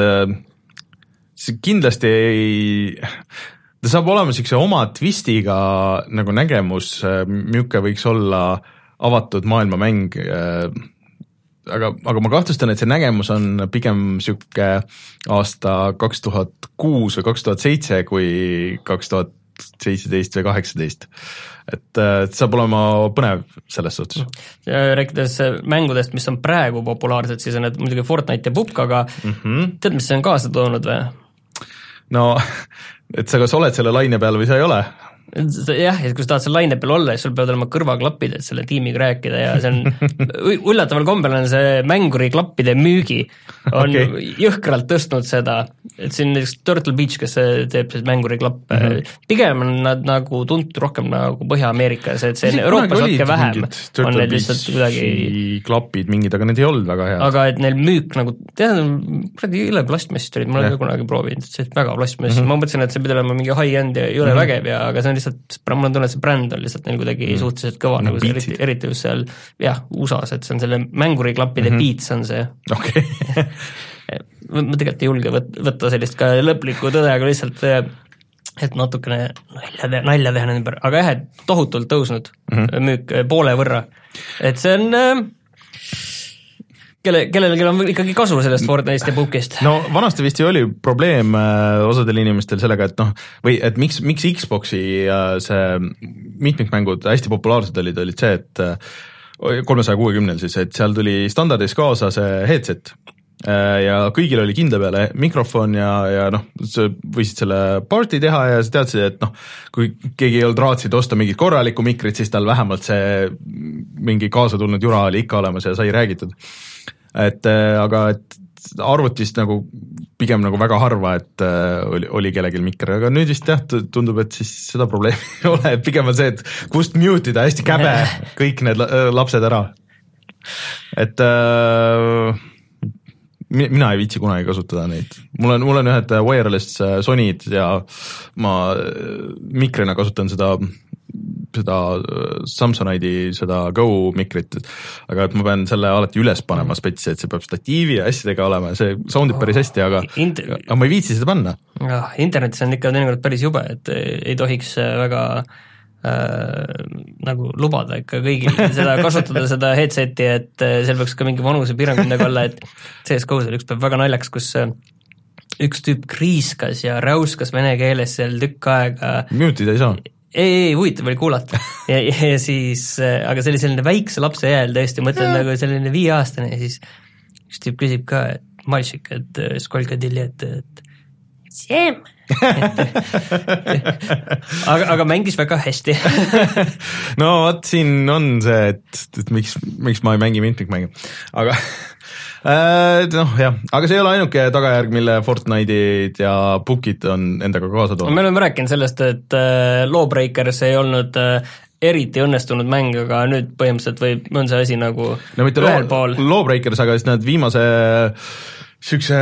S1: see kindlasti ei, ta saab olema niisuguse oma twistiga nagu nägemus, milline võiks olla avatud maailmamäng, aga, aga ma kahtlustan, et see nägemus on pigem niisugune aasta kaks tuhat kuus või kaks tuhat seitse kui kaks tuhat seitseteist või kaheksateist, et saab olema põnev selles suhtes.
S2: Rääkides mängudest, mis on praegu populaarsed, siis on need muidugi Fortnite ja P U B G, aga mm -hmm. tead, mis see on kaasa toonud või?
S1: No, et sa kas oled selle laine peal või sa ei ole?
S2: Jah, et kui sa tahad selle laine peal olla, siis sul peavad olema kõrvaklapid, et selle tiimiga rääkida ja see on üllataval kombel on see mänguriklappide müügi on okay. Jõhkralt tõstnud seda, et siin näiteks Turtle Beach, kes teeb siis mänguriklappe mm, -hmm. pigem on nad nagu tuntud rohkem nagu Põhja-Ameerikas, et see on Euroopas natuke vähem, on need lihtsalt kuidagi
S1: klapid mingid, aga need ei olnud väga head.
S2: Aga et neil müük nagu, tead, kuradi üle plastmassist olid, ma olen ka kunagi proovinud, see on väga plastmassist, mm -hmm. ma mõtlesin, et see pidi olema mingi high-end ja jõle mm -hmm. vägev ja, aga see on lihtsalt, mul on tunne, et see bränd on lihtsalt neil kuidagi mm. suhteliselt kõva, no, nagu see, eriti, eriti just seal, jah, U S A-s, et see on selle mänguriklappide mm -hmm. Beats on see.
S1: Okay.
S2: ma tegelikult ei julge võt, võtta sellist ka lõplikku tõde, aga lihtsalt, et natukene nalja teha, nalja teha nende ümber, aga jah, et tohutult tõusnud mm -hmm. müük poole võrra. Et see on kelle, kellelgi on ikkagi kasu sellest Fortnite'ist ja P U B G-st.
S1: No vanasti vist ju oli probleem osadel inimestel sellega, et noh, või et miks, miks Xboxi see mitmikmängud hästi populaarsed olid, olid see, et kolmesaja kuuekümnel siis, et seal tuli standardis kaasa see headset ja kõigil oli kindla peale mikrofon ja, ja noh, sa võisid selle party teha ja sa teadsid, et noh, kui keegi ei olnud raatsid osta mingit korralikku mikrit, siis tal vähemalt see mingi kaasa tulnud jura oli ikka olemas ja sai räägitud. Et aga et arvutist nagu pigem nagu väga harva, et oli, oli kellelgi mikker, aga nüüd vist jah, tundub, et siis seda probleemi ei ole, et pigem on see, et kust mute ida hästi käbe kõik need lapsed ära. Et äh, mina ei viitsi kunagi kasutada neid. Mul on, mul on ühed wireless Sonyd ja ma mikrina kasutan seda seda Samsonite'i seda Go mikrit, aga et ma pean selle alati üles panema spetsi, et see peab statiivi ja asjadega olema, see soundib päris hästi, aga, Inter... aga ma ei viitsi seda panna.
S2: Ja, internetis on ikka teinekord päris jube, et ei tohiks väga äh, nagu lubada ikka kõigil seda kasutada, seda headseti, et seal peaks ka mingi vanusepiirang midagi olla, et C S G O-s oli üks päev väga naljakas, kus üks tüüp kriiskas ja räuskas vene keeles seal tükk aega.
S1: Mute'id ei saa?
S2: ei, ei, huvitav oli kuulata ja, ja siis, aga see oli selline väikse lapse jääl tõesti, mõtled nagu selline viieaastane ja siis üks tüüp küsib ka, et Malšik, et skolka diljet, et Siem aga, aga mängis väga hästi
S1: no vot, siin on see, et, et miks, miks ma ei mängi mitmikmänge, aga noh jah, aga see ei ole ainuke tagajärg, mille Fortnite'id ja P U B G-id on endaga kaasa toonud.
S2: Me oleme rääkinud sellest, et Lawbreakers ei olnud eriti õnnestunud mäng, aga nüüd põhimõtteliselt võib, on see asi nagu
S1: no mitte ühel pool. Lawbreakers, aga siis need viimase sükse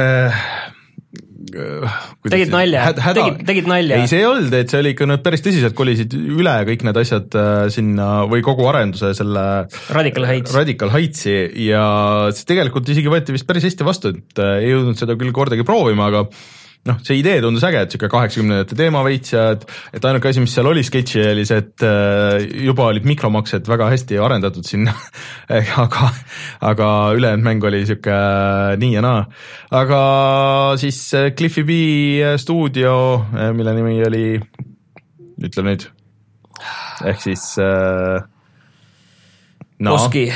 S2: tegid nalja, tegid, tegid nalja.
S1: ei, see ei olnud, et see oli ikka, nad päris tõsiselt kolisid üle kõik need asjad sinna või kogu arenduse selle
S2: Radical Heights.
S1: Radical Heightsi ja see tegelikult isegi võeti vist päris hästi vastu, et ei jõudnud seda küll kordagi proovima, aga noh, see idee tundus äge, et siuke kaheksakümnendate teema veits ja et, et ainuke asi, mis seal oli sketši, oli see, et juba olid mikromaksed väga hästi arendatud sinna aga, aga ülejäänud mäng oli siuke nii ja naa. Aga siis Cliffy B stuudio, mille nimi oli, ütle nüüd, ehk siis no,
S2: Oski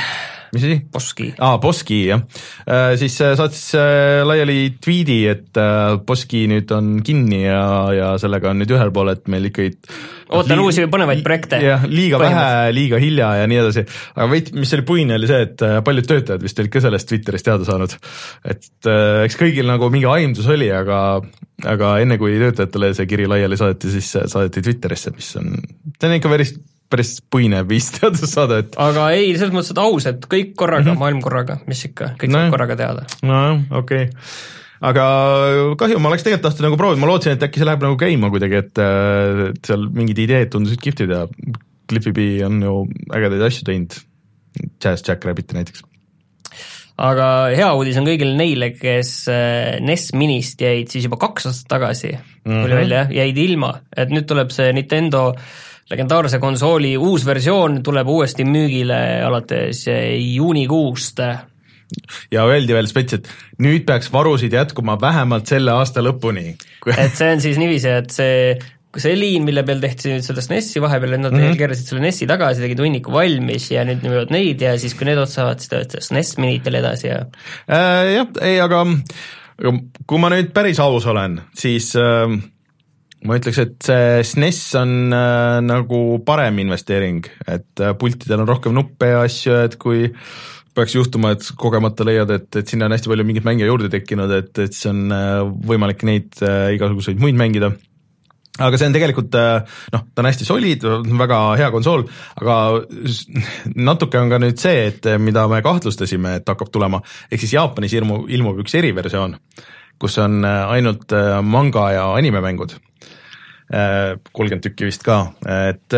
S1: mis asi?
S2: Boski.
S1: Aa, Boski, jah. Siis saatis laiali tweedi, et Boski nüüd on kinni ja, ja sellega on nüüd ühel pool, et meil ikkagi
S2: ootan liiga, uusi põnevaid projekte.
S1: Jah, liiga vähe, liiga hilja ja nii edasi. Aga veit, mis oli puine, oli see, et paljud töötajad vist olid ka sellest Twitterist teada saanud. Et eks kõigil nagu mingi aimdus oli, aga, aga enne kui töötajatele see kiri laiali saadeti, siis saadeti Twitterisse, mis on, see on ikka päris päris puine viis teada saada, et
S2: aga ei, selles mõttes, et aus, et kõik korraga, mm -hmm. maailm korraga, mis ikka, kõik no, korraga teada.
S1: No okei okay. Aga kahju, ma oleks tegelikult tahtnud nagu proovida, ma lootsin, et äkki see läheb nagu käima kuidagi, et, et seal mingid ideed tundusid kihvtid ja Cliffy B on ju ägedaid asju teinud, Jazz Jackrabbiti näiteks.
S2: Aga hea uudis on kõigil neile, kes N E S Minist jäid siis juba kaks aastat tagasi, mm -hmm. oli välja, jäid ilma, et nüüd tuleb see Nintendo legendaarse konsooli uus versioon tuleb uuesti müügile alates juunikuust.
S1: Ja öeldi veel spets, et nüüd peaks varusid jätkuma vähemalt selle aasta lõpuni.
S2: Et see on siis niiviisi, et see, see liin, mille peal tehti nüüd sellest N E S-i vahepeal, et nad mm -hmm. keerasid selle N E S-i tagasi, tegid hunniku valmis ja nüüd müüvad neid ja siis kui need otsavad, siis töötas N E S Minitel edasi ja
S1: äh, jah, ei, aga kui ma nüüd päris aus olen, siis äh, ma ütleks, et see S N E S on äh, nagu parem investeering, et äh, pultidel on rohkem nuppe ja asju, et kui peaks juhtuma, et kogemata leiad, et, et sinna on hästi palju mingeid mänge juurde tekkinud, et, et see on äh, võimalik neid äh, igasuguseid muid mängida. Aga see on tegelikult, äh, noh, ta on hästi solid, väga hea konsool, aga natuke on ka nüüd see, et mida me kahtlustasime, et hakkab tulema, ehk siis Jaapanis ilmu, ilmub üks eriversioon, kus on ainult manga ja animemängud. kolmkümmend tükki vist ka, et,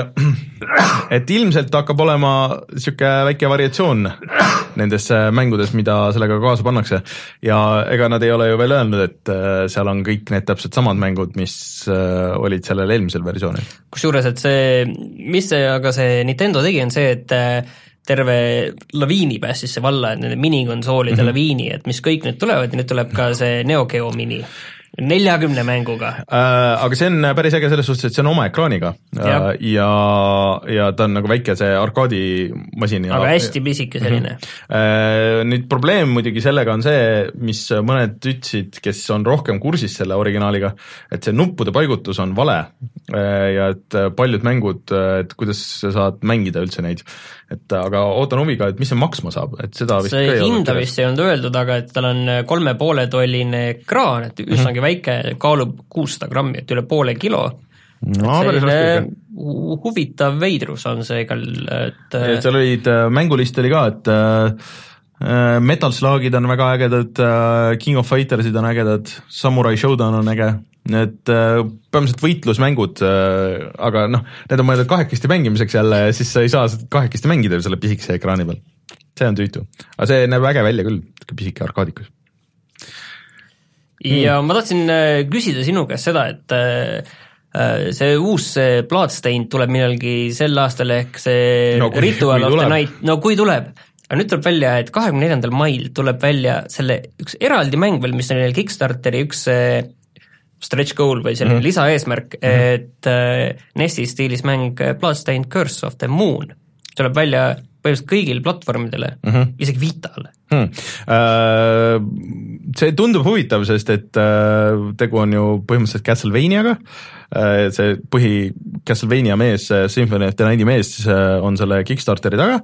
S1: et ilmselt hakkab olema siuke väike variatsioon nendes mängudes, mida sellega kaasa pannakse ja ega nad ei ole ju veel öelnud, et seal on kõik need täpselt samad mängud, mis olid sellel eelmisel versioonil.
S2: Kusjuures, et see, mis see, aga see Nintendo tegi, on see, et terve laviini pääsis see valla, et nende minikonsoolide mm -hmm. laviini, et mis kõik nüüd tulevad ja nüüd tuleb ka see Neo Geo mini neljakümne mänguga
S1: äh,. Aga see on päris äge selles suhtes, et see on oma ekraaniga ja, ja, ja ta on nagu väike see arkaadimasin.
S2: Aga hästi pisike selline.
S1: Mm-hmm. Äh, nüüd probleem muidugi sellega on see, mis mõned ütlesid, kes on rohkem kursis selle originaaliga, et see nuppude paigutus on vale äh, ja et paljud mängud, et kuidas sa saad mängida üldse neid. Et aga ootan huviga, et mis see maksma saab, et seda vist
S2: see hinda vist ei olnud öeldud, aga et tal on kolme poole tolline ekraan, et üsnagi mm -hmm. väike, kaalub kuussada grammi, et üle poole kilo. No, selline huvitav veidrus on see igal, et
S1: ja seal olid, mängulist oli ka, et äh, Metal Slugid on väga ägedad, äh, King of Fightersid on ägedad, Samurai Showdown on äge, need äh, põhimõtteliselt võitlusmängud, äh, aga noh, need on mõeldud kahekesti mängimiseks jälle ja siis sa ei saa kahekesti mängida selle pisikese ekraani peal. See on tüütu, aga see näeb äge välja küll, pisike arkaadikus.
S2: Ja mm. ma tahtsin küsida sinu käest seda, et see uus Bloodstained tuleb millalgi sel aastal ehk see no, kui, Ritual kui of the Night, no kui tuleb, aga nüüd tuleb välja, et kahekümne neljandal mail tuleb välja selle üks eraldi mäng veel, mis on neil Kickstarteri üks stretch goal või selline mm -hmm. lisaeesmärk, et N E S-i stiilis mäng Bloodstained Curse of the Moon tuleb välja põhimõtteliselt kõigil platvormidele mm, -hmm. isegi Vitale hmm..
S1: See tundub huvitav, sest et tegu on ju põhimõtteliselt Castlevaniaga, see põhi Castlevania mees, Symphony of the Nighti mees on selle Kickstarteri taga.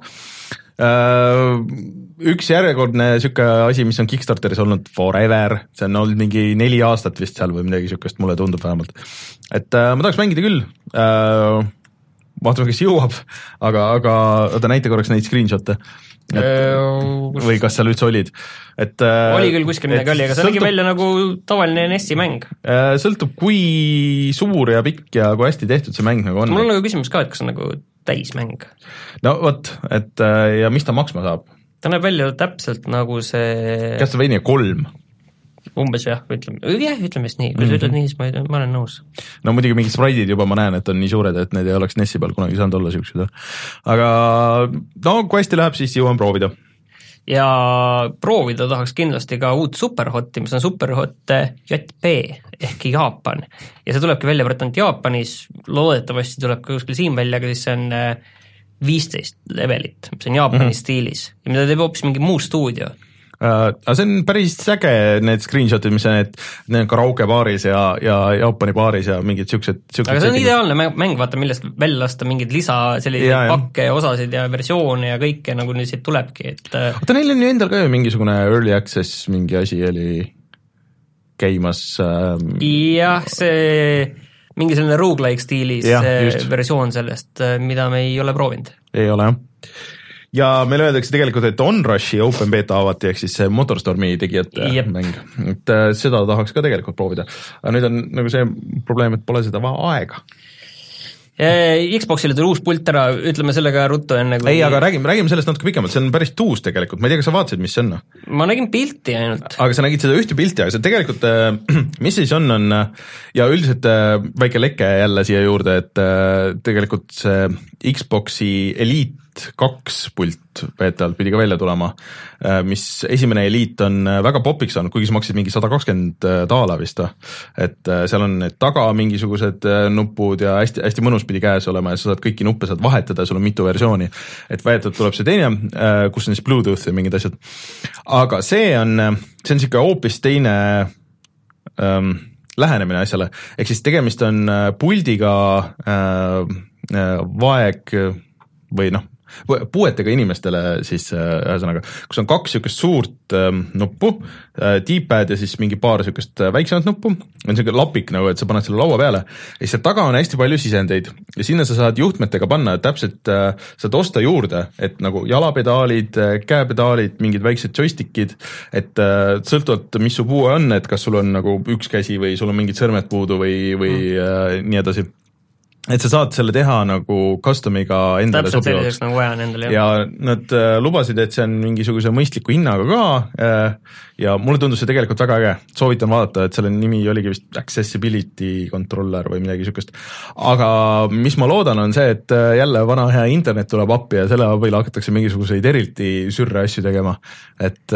S1: Üks järjekordne siuke asi, mis on Kickstarteris olnud forever, see on olnud mingi neli aastat vist seal või midagi siukest, mulle tundub vähemalt. Et ma tahaks mängida küll, vaatame, kes jõuab, aga, aga oota, näita korraks neid screenshot'e. Et, või kas seal üldse olid? Et,
S2: oli küll kuskil midagi oli, aga see oligi välja nagu tavaline N E S-i mäng.
S1: Sõltub, kui suur ja pikk ja kui hästi tehtud see mäng nagu on.
S2: Mul on nagu küsimus ka, et kas on nagu täismäng.
S1: No vot, et ja mis ta maksma saab?
S2: Ta näeb välja täpselt nagu see
S1: Castlevania kolm.
S2: Umbes jah, ütleme, jah, ütleme vist nii, kui mm -hmm. sa ütled nii, siis ma, ma olen nõus.
S1: No muidugi mingid spraidid juba ma näen, et on nii suured, et need ei oleks N E S-i peal kunagi saanud olla siuksed. Aga no kui hästi läheb, siis jõuan proovida.
S2: Ja proovida tahaks kindlasti ka uut Superhotti, mis on Superhot J P ehk Jaapan. Ja see tulebki välja võrtanud Jaapanis, loodetavasti tuleb ka kuskil siin välja, aga siis see on viisteist levelit, see on Jaapani mm-hmm. stiilis ja mida teeb hoopis mingi muu stuudio.
S1: Uh, aga see on päris äge, need screenshotid, mis on need, need karaoke baaris ja, ja Jaapani baaris ja mingid siuksed, siuksed
S2: aga see on ideaalne mäng, vaata, millest välja lasta mingid lisa selliseid ja, pakke, osasid ja versioone ja kõike, nagu nüüd siit tulebki, et
S1: oota, neil on ju endal ka ju mingisugune early access mingi asi oli käimas ähm...
S2: jah, see mingi selline roguelike stiilis ja, versioon sellest, mida me ei ole proovinud.
S1: Ei ole, jah. Ja meile öeldakse tegelikult, et Onrushi open beta avati, ehk siis see Motorstormi tegijate yep. mäng, et äh, seda tahaks ka tegelikult proovida. Aga nüüd on nagu see probleem, et pole seda vaja aega.
S2: Xboxile tuli uus pult ära, ütleme sellega ruttu enne kui...
S1: Ei, aga räägime, räägime sellest natuke pikemalt, see on päris tuus tegelikult, ma ei tea, kas sa vaatasid, mis see on?
S2: Ma nägin pilti ainult.
S1: Aga sa nägid seda ühte pilti, aga see tegelikult, mis siis on, on ja üldiselt väike leke jälle siia juurde, et tegelikult see Xboxi Elite kaks pult beetalt pidi ka välja tulema, mis esimene Elite on väga popiks saanud, kuigi see maksid mingi sada kakskümmend daala vist, et seal on need taga mingisugused nupud ja hästi, hästi mõnus pidi käes olema ja sa saad kõiki nuppe saad vahetada, sul on mitu versiooni, et väidetavalt tuleb see teine, kus on siis Bluetooth ja mingid asjad, aga see on, see on siuke hoopis teine ähm, lähenemine asjale, ehk siis tegemist on puldiga äh, vaeg või noh, puuetega inimestele siis ühesõnaga, kus on kaks niisugust suurt ähm, nuppu, äh, D-pad ja siis mingi paar niisugust väiksemat nuppu, on niisugune lapik nagu, et sa paned selle laua peale ja siis taga on hästi palju sisendeid ja sinna sa saad juhtmetega panna, et täpselt äh, saad osta juurde, et nagu jalapedaalid, käepedaalid, mingid väiksed joystickid, et äh, sõltuvalt, mis su puue on, et kas sul on nagu üks käsi või sul on mingid sõrmed puudu või, või mm. äh, nii edasi. Et sa saad selle teha nagu customiga endale
S2: täpselt selliseks nagu vajan endale.
S1: Ja nad äh, lubasid, et see on mingisuguse mõistliku hinnaga ka äh, ja mulle tundus see tegelikult väga äge. Soovitan vaadata, et selle nimi oligi vist Accessibility Controller või midagi sükest. Aga mis ma loodan on see, et jälle vana hea internet tuleb appi ja selle abil hakatakse mingisuguseid eriti sürre asju tegema. Et,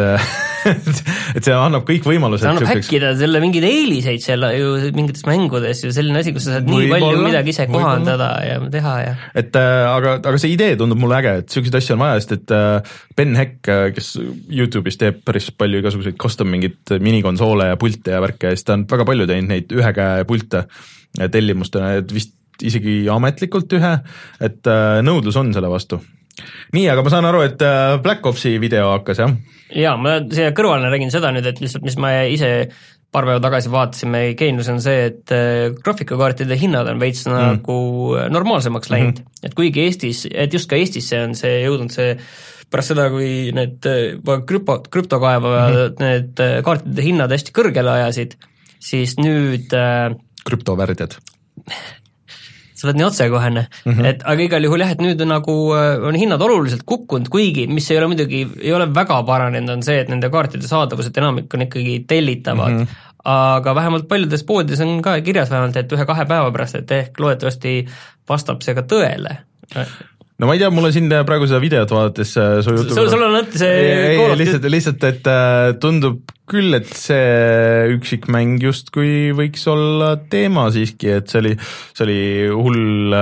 S1: et see annab kõik võimalused.
S2: See annab häkkida selle mingeid eeliseid selle ju mingites mängudes ju selline asi, kus sa saad nii palju midagi ise kohandada ja teha ja. Et
S1: aga, aga see idee tundub mulle äge, et selliseid asju on vaja, sest et Ben Heck, kes YouTube'is teeb päris palju igasuguseid custom mingit minikonsoole ja pilte ja värke ja siis ta on väga palju teinud neid ühe käe pilte tellimustena, et vist isegi ametlikult ühe, et nõudlus on selle vastu. Nii, aga ma saan aru, et Black Opsi video hakkas, jah?
S2: Jaa, ma siia kõrvalne räägin seda nüüd, et lihtsalt mis ma ise paar päeva tagasi vaatasime, Keinus on see, et graafikakaartide hinnad on veits mm. nagu normaalsemaks läinud, mm-hmm. et kuigi Eestis, et just ka Eestisse on see jõudnud see pärast seda, kui need krüpto, krüptokaevajad mm-hmm. need kaartide hinnad hästi kõrgele ajasid, siis nüüd
S1: krüptovärdjad
S2: sa oled nii otsekohene, mm-hmm. et aga igal juhul jah, et nüüd nagu on hinnad oluliselt kukkunud, kuigi mis ei ole muidugi, ei ole väga paranenud, on see, et nende kaartide saadavus, et enamik on ikkagi tellitavad, mm-hmm. aga vähemalt paljudes poodides on ka kirjas vähemalt, et ühe-kahe päeva pärast, et ehk loodetavasti vastab see ka tõele.
S1: No ma ei tea, mulle siin praegu seda videot vaadates su jutu...
S2: Sul, sul on mõtte see
S1: Call of lihtsalt, lihtsalt, et tundub küll, et see üksik mäng just kui võiks olla teema siiski, et see oli, see oli hull,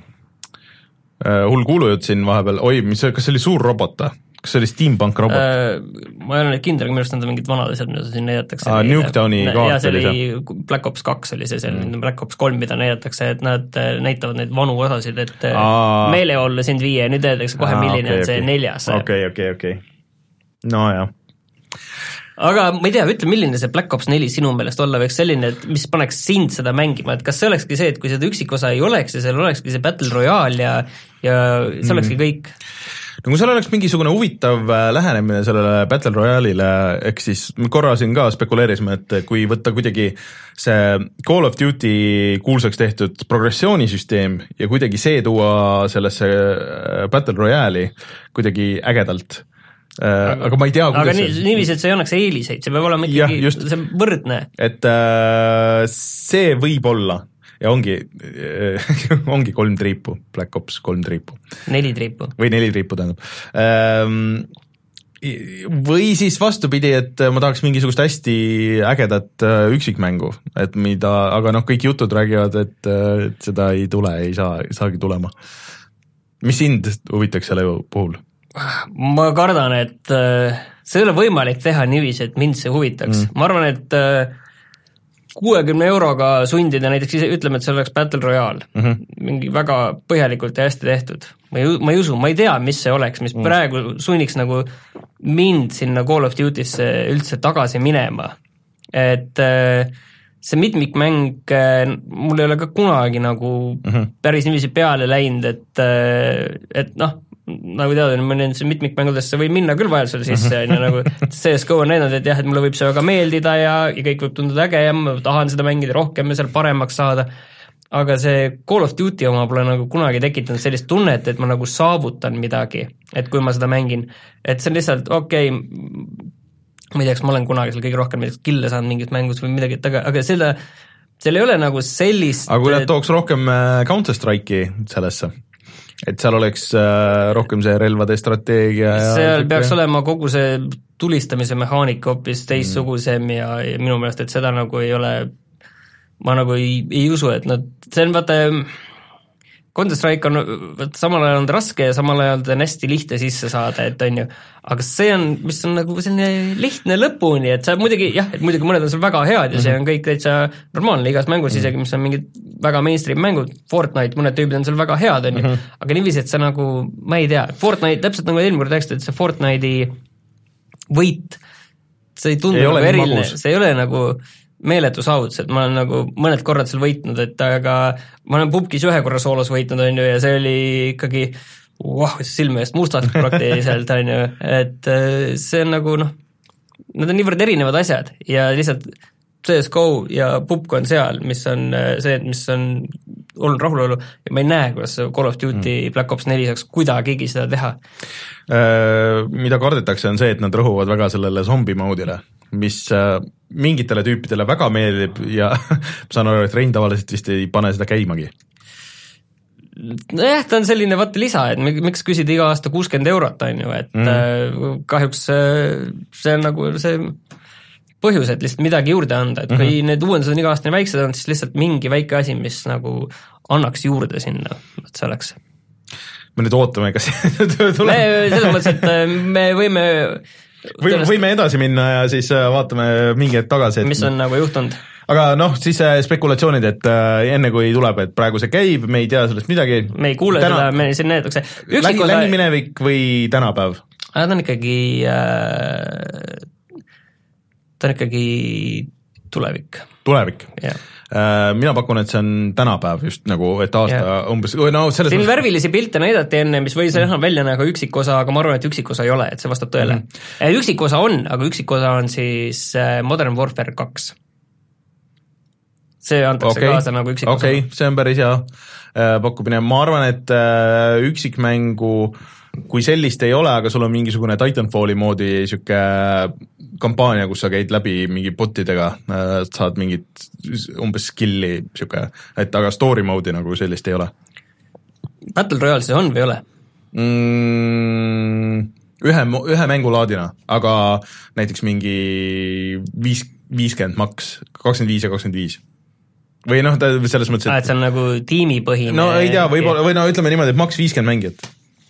S1: hull kuulujutt siin vahepeal, oi, mis, kas see oli suur robot? Kas see oli Steampunk robot?
S2: Äh, ma ei ole neid kindel, aga minu arust on mingid vanad asjad, mida siin näidatakse.
S1: Ah, Nuketowni kaart
S2: ja see oli Black Ops kaks oli see, see mm. Black Ops kolm, mida näidatakse, et nad näitavad neid vanu osasid, et Aa. meele olla sind viie, nüüd näidatakse kohe, milline okay, on see okay. neljas.
S1: Okei, okei, okei. No jah.
S2: Aga ma ei tea, ütle, milline see Black Ops neli sinu meelest olla võiks selline, et mis paneks sind seda mängima, et kas see olekski see, et kui seda üksikosa ei oleks ja seal olekski see Battle Royale ja, ja see olekski mm. kõik?
S1: No kui seal oleks mingisugune huvitav lähenemine sellele Battle Royale'ile, ehk siis korra siin ka spekuleerisime, et kui võtta kuidagi see Call of Duty kuulsaks tehtud progressioonisüsteem ja kuidagi see tuua sellesse Battle Royale'i kuidagi ägedalt, aga ma ei tea,
S2: aga nii, niiviisi, et see ei annaks eeliseid, see peab olema ikkagi ja, see võrdne.
S1: Et äh, see võib olla ja ongi, ongi kolm triipu, Black Ops kolm triipu.
S2: Neli triipu.
S1: Või neli triipu tähendab. Või siis vastupidi, et ma tahaks mingisugust hästi ägedat üksikmängu, et mida, aga noh, kõik jutud räägivad, et, et seda ei tule, ei saa, ei saagi tulema. mis sind huvitaks selle puhul?
S2: Ma kardan, et äh, see ei ole võimalik teha niiviisi, et mind see huvitaks mm.. ma arvan, et äh, kuuekümne euroga sundida näiteks ise, ütleme, et see oleks Battle Royale mm, -hmm. mingi väga põhjalikult ja hästi tehtud. Ma ei, ma ei usu, ma ei tea, mis see oleks, mis mm. praegu sunniks nagu mind sinna Call of Duty'sse üldse tagasi minema. Et äh, see mitmikmäng, mul ei ole ka kunagi nagu mm -hmm. päris niiviisi peale läinud, et, et noh, nagu teada, ma nendesse mitmikmängudesse võib minna küll vajadusel sisse, mm -hmm. nagu C S G O on näidanud, et jah, et mulle võib see väga meeldida ja, ja kõik võib tunduda äge ja ma tahan seda mängida rohkem ja seal paremaks saada, aga see Call of Duty oma pole nagu kunagi tekitanud sellist tunnet, et ma nagu saavutan midagi, et kui ma seda mängin, et see on lihtsalt okei okay,, ma ei tea, kas ma olen kunagi seal kõige rohkem kille saanud mingit mängus või midagi, aga, aga selle, seal ei ole nagu sellist
S1: aga kui nad tooks rohkem Counter-Strike'i sellesse, et seal oleks äh, rohkem see relvade strateegia ja
S2: seal ja peaks olema kogu see tulistamise mehaanika hoopis teistsugusem mm. ja, ja minu meelest, et seda nagu ei ole, ma nagu ei, ei usu, et nad, see on vaata, Counter-Strike on, samal ajal on raske ja samal ajal on hästi lihtne sisse saada, et on ju, aga see on, mis on nagu selline lihtne lõpuni, et sa muidugi, jah, et muidugi mõned on seal väga head ja see on kõik täitsa normaalne igas mängus, mm -hmm. isegi mis on mingid väga mainstream mängud, Fortnite, mõned tüübid on seal väga head, on ju, mm -hmm. aga niiviisi, et sa nagu, ma ei tea, Fortnite, täpselt nagu eelmine kord rääkisid, et see Fortnite'i võit, see ei tundu ei nagu eriline, see ei ole nagu meeletu saavutus, et ma olen nagu mõned korrad seal võitnud, et aga ma olen pubkis ühe korra soolos võitnud, on ju, ja see oli ikkagi wow, silme eest mustad praktiliselt, on ju, et see on nagu noh, need on niivõrd erinevad asjad ja lihtsalt C S G O ja pubk on seal, mis on see, mis on olnud rahulolu ja ma ei näe, kuidas Call of Duty mm. Black Ops neli saaks kuidagigi seda teha.
S1: Mida kardetakse, on see, et nad rõhuvad väga sellele zombimoodile, mis mingitele tüüpidele väga meeldib ja saan aru, et Rein tavaliselt vist ei pane seda käimagi.
S2: Nojah, ta on selline vaata lisa, et miks küsida iga aasta kuuskümmend eurot, on ju, et mm. kahjuks see on nagu see põhjus, et lihtsalt midagi juurde anda, et kui mm -hmm. need uuendused on iga aasta nii väiksed on, siis lihtsalt mingi väike asi, mis nagu annaks juurde sinna, et see oleks.
S1: Me nüüd ootame, kas tuleb?
S2: Me selles mõttes, et me võime
S1: Või, võime edasi minna ja siis vaatame mingi hetk tagasi, et
S2: mis on nagu juhtunud.
S1: Aga noh, siis spekulatsioonid, et enne kui tuleb, et praegu see käib, me ei tea sellest midagi.
S2: Me ei kuule Täna... seda, me siin näetakse.
S1: Lähi, osa... lähiminevik või tänapäev?
S2: Ta on ikkagi, äh, ta on ikkagi tulevik.
S1: Tulevik?
S2: Jah.
S1: Mina pakun, et see on tänapäev just nagu, et aasta yeah. umbes no,
S2: siin mõttes... värvilisi pilte näidati enne, mis võis näha mm. välja nagu üksikosa, aga ma arvan, et üksikosa ei ole, et see vastab tõele mm. üksikosa on, aga üksikosa on siis Modern Warfare kaks. See antakse okay. kaasa nagu üksikosa.
S1: Okei, okay. see on päris hea pakkupine, ma arvan, et üksikmängu kui sellist ei ole, aga sul on mingisugune Titanfalli moodi siuke kampaania, kus sa käid läbi mingi botidega, saad mingit umbes skill'i siuke, et aga story mode'i nagu sellist ei ole.
S2: Battle Royale see on või ei ole?
S1: Mm, ühe, ühe mängulaadina, aga näiteks mingi viis, viiskümmend maks, kakskümmend viis ja kakskümmend viis. Või noh, selles mõttes, et...
S2: Ah, et see on nagu tiimipõhine...
S1: No ei tea, võib-olla, või no ütleme niimoodi, et maks viiskümmend mängijat.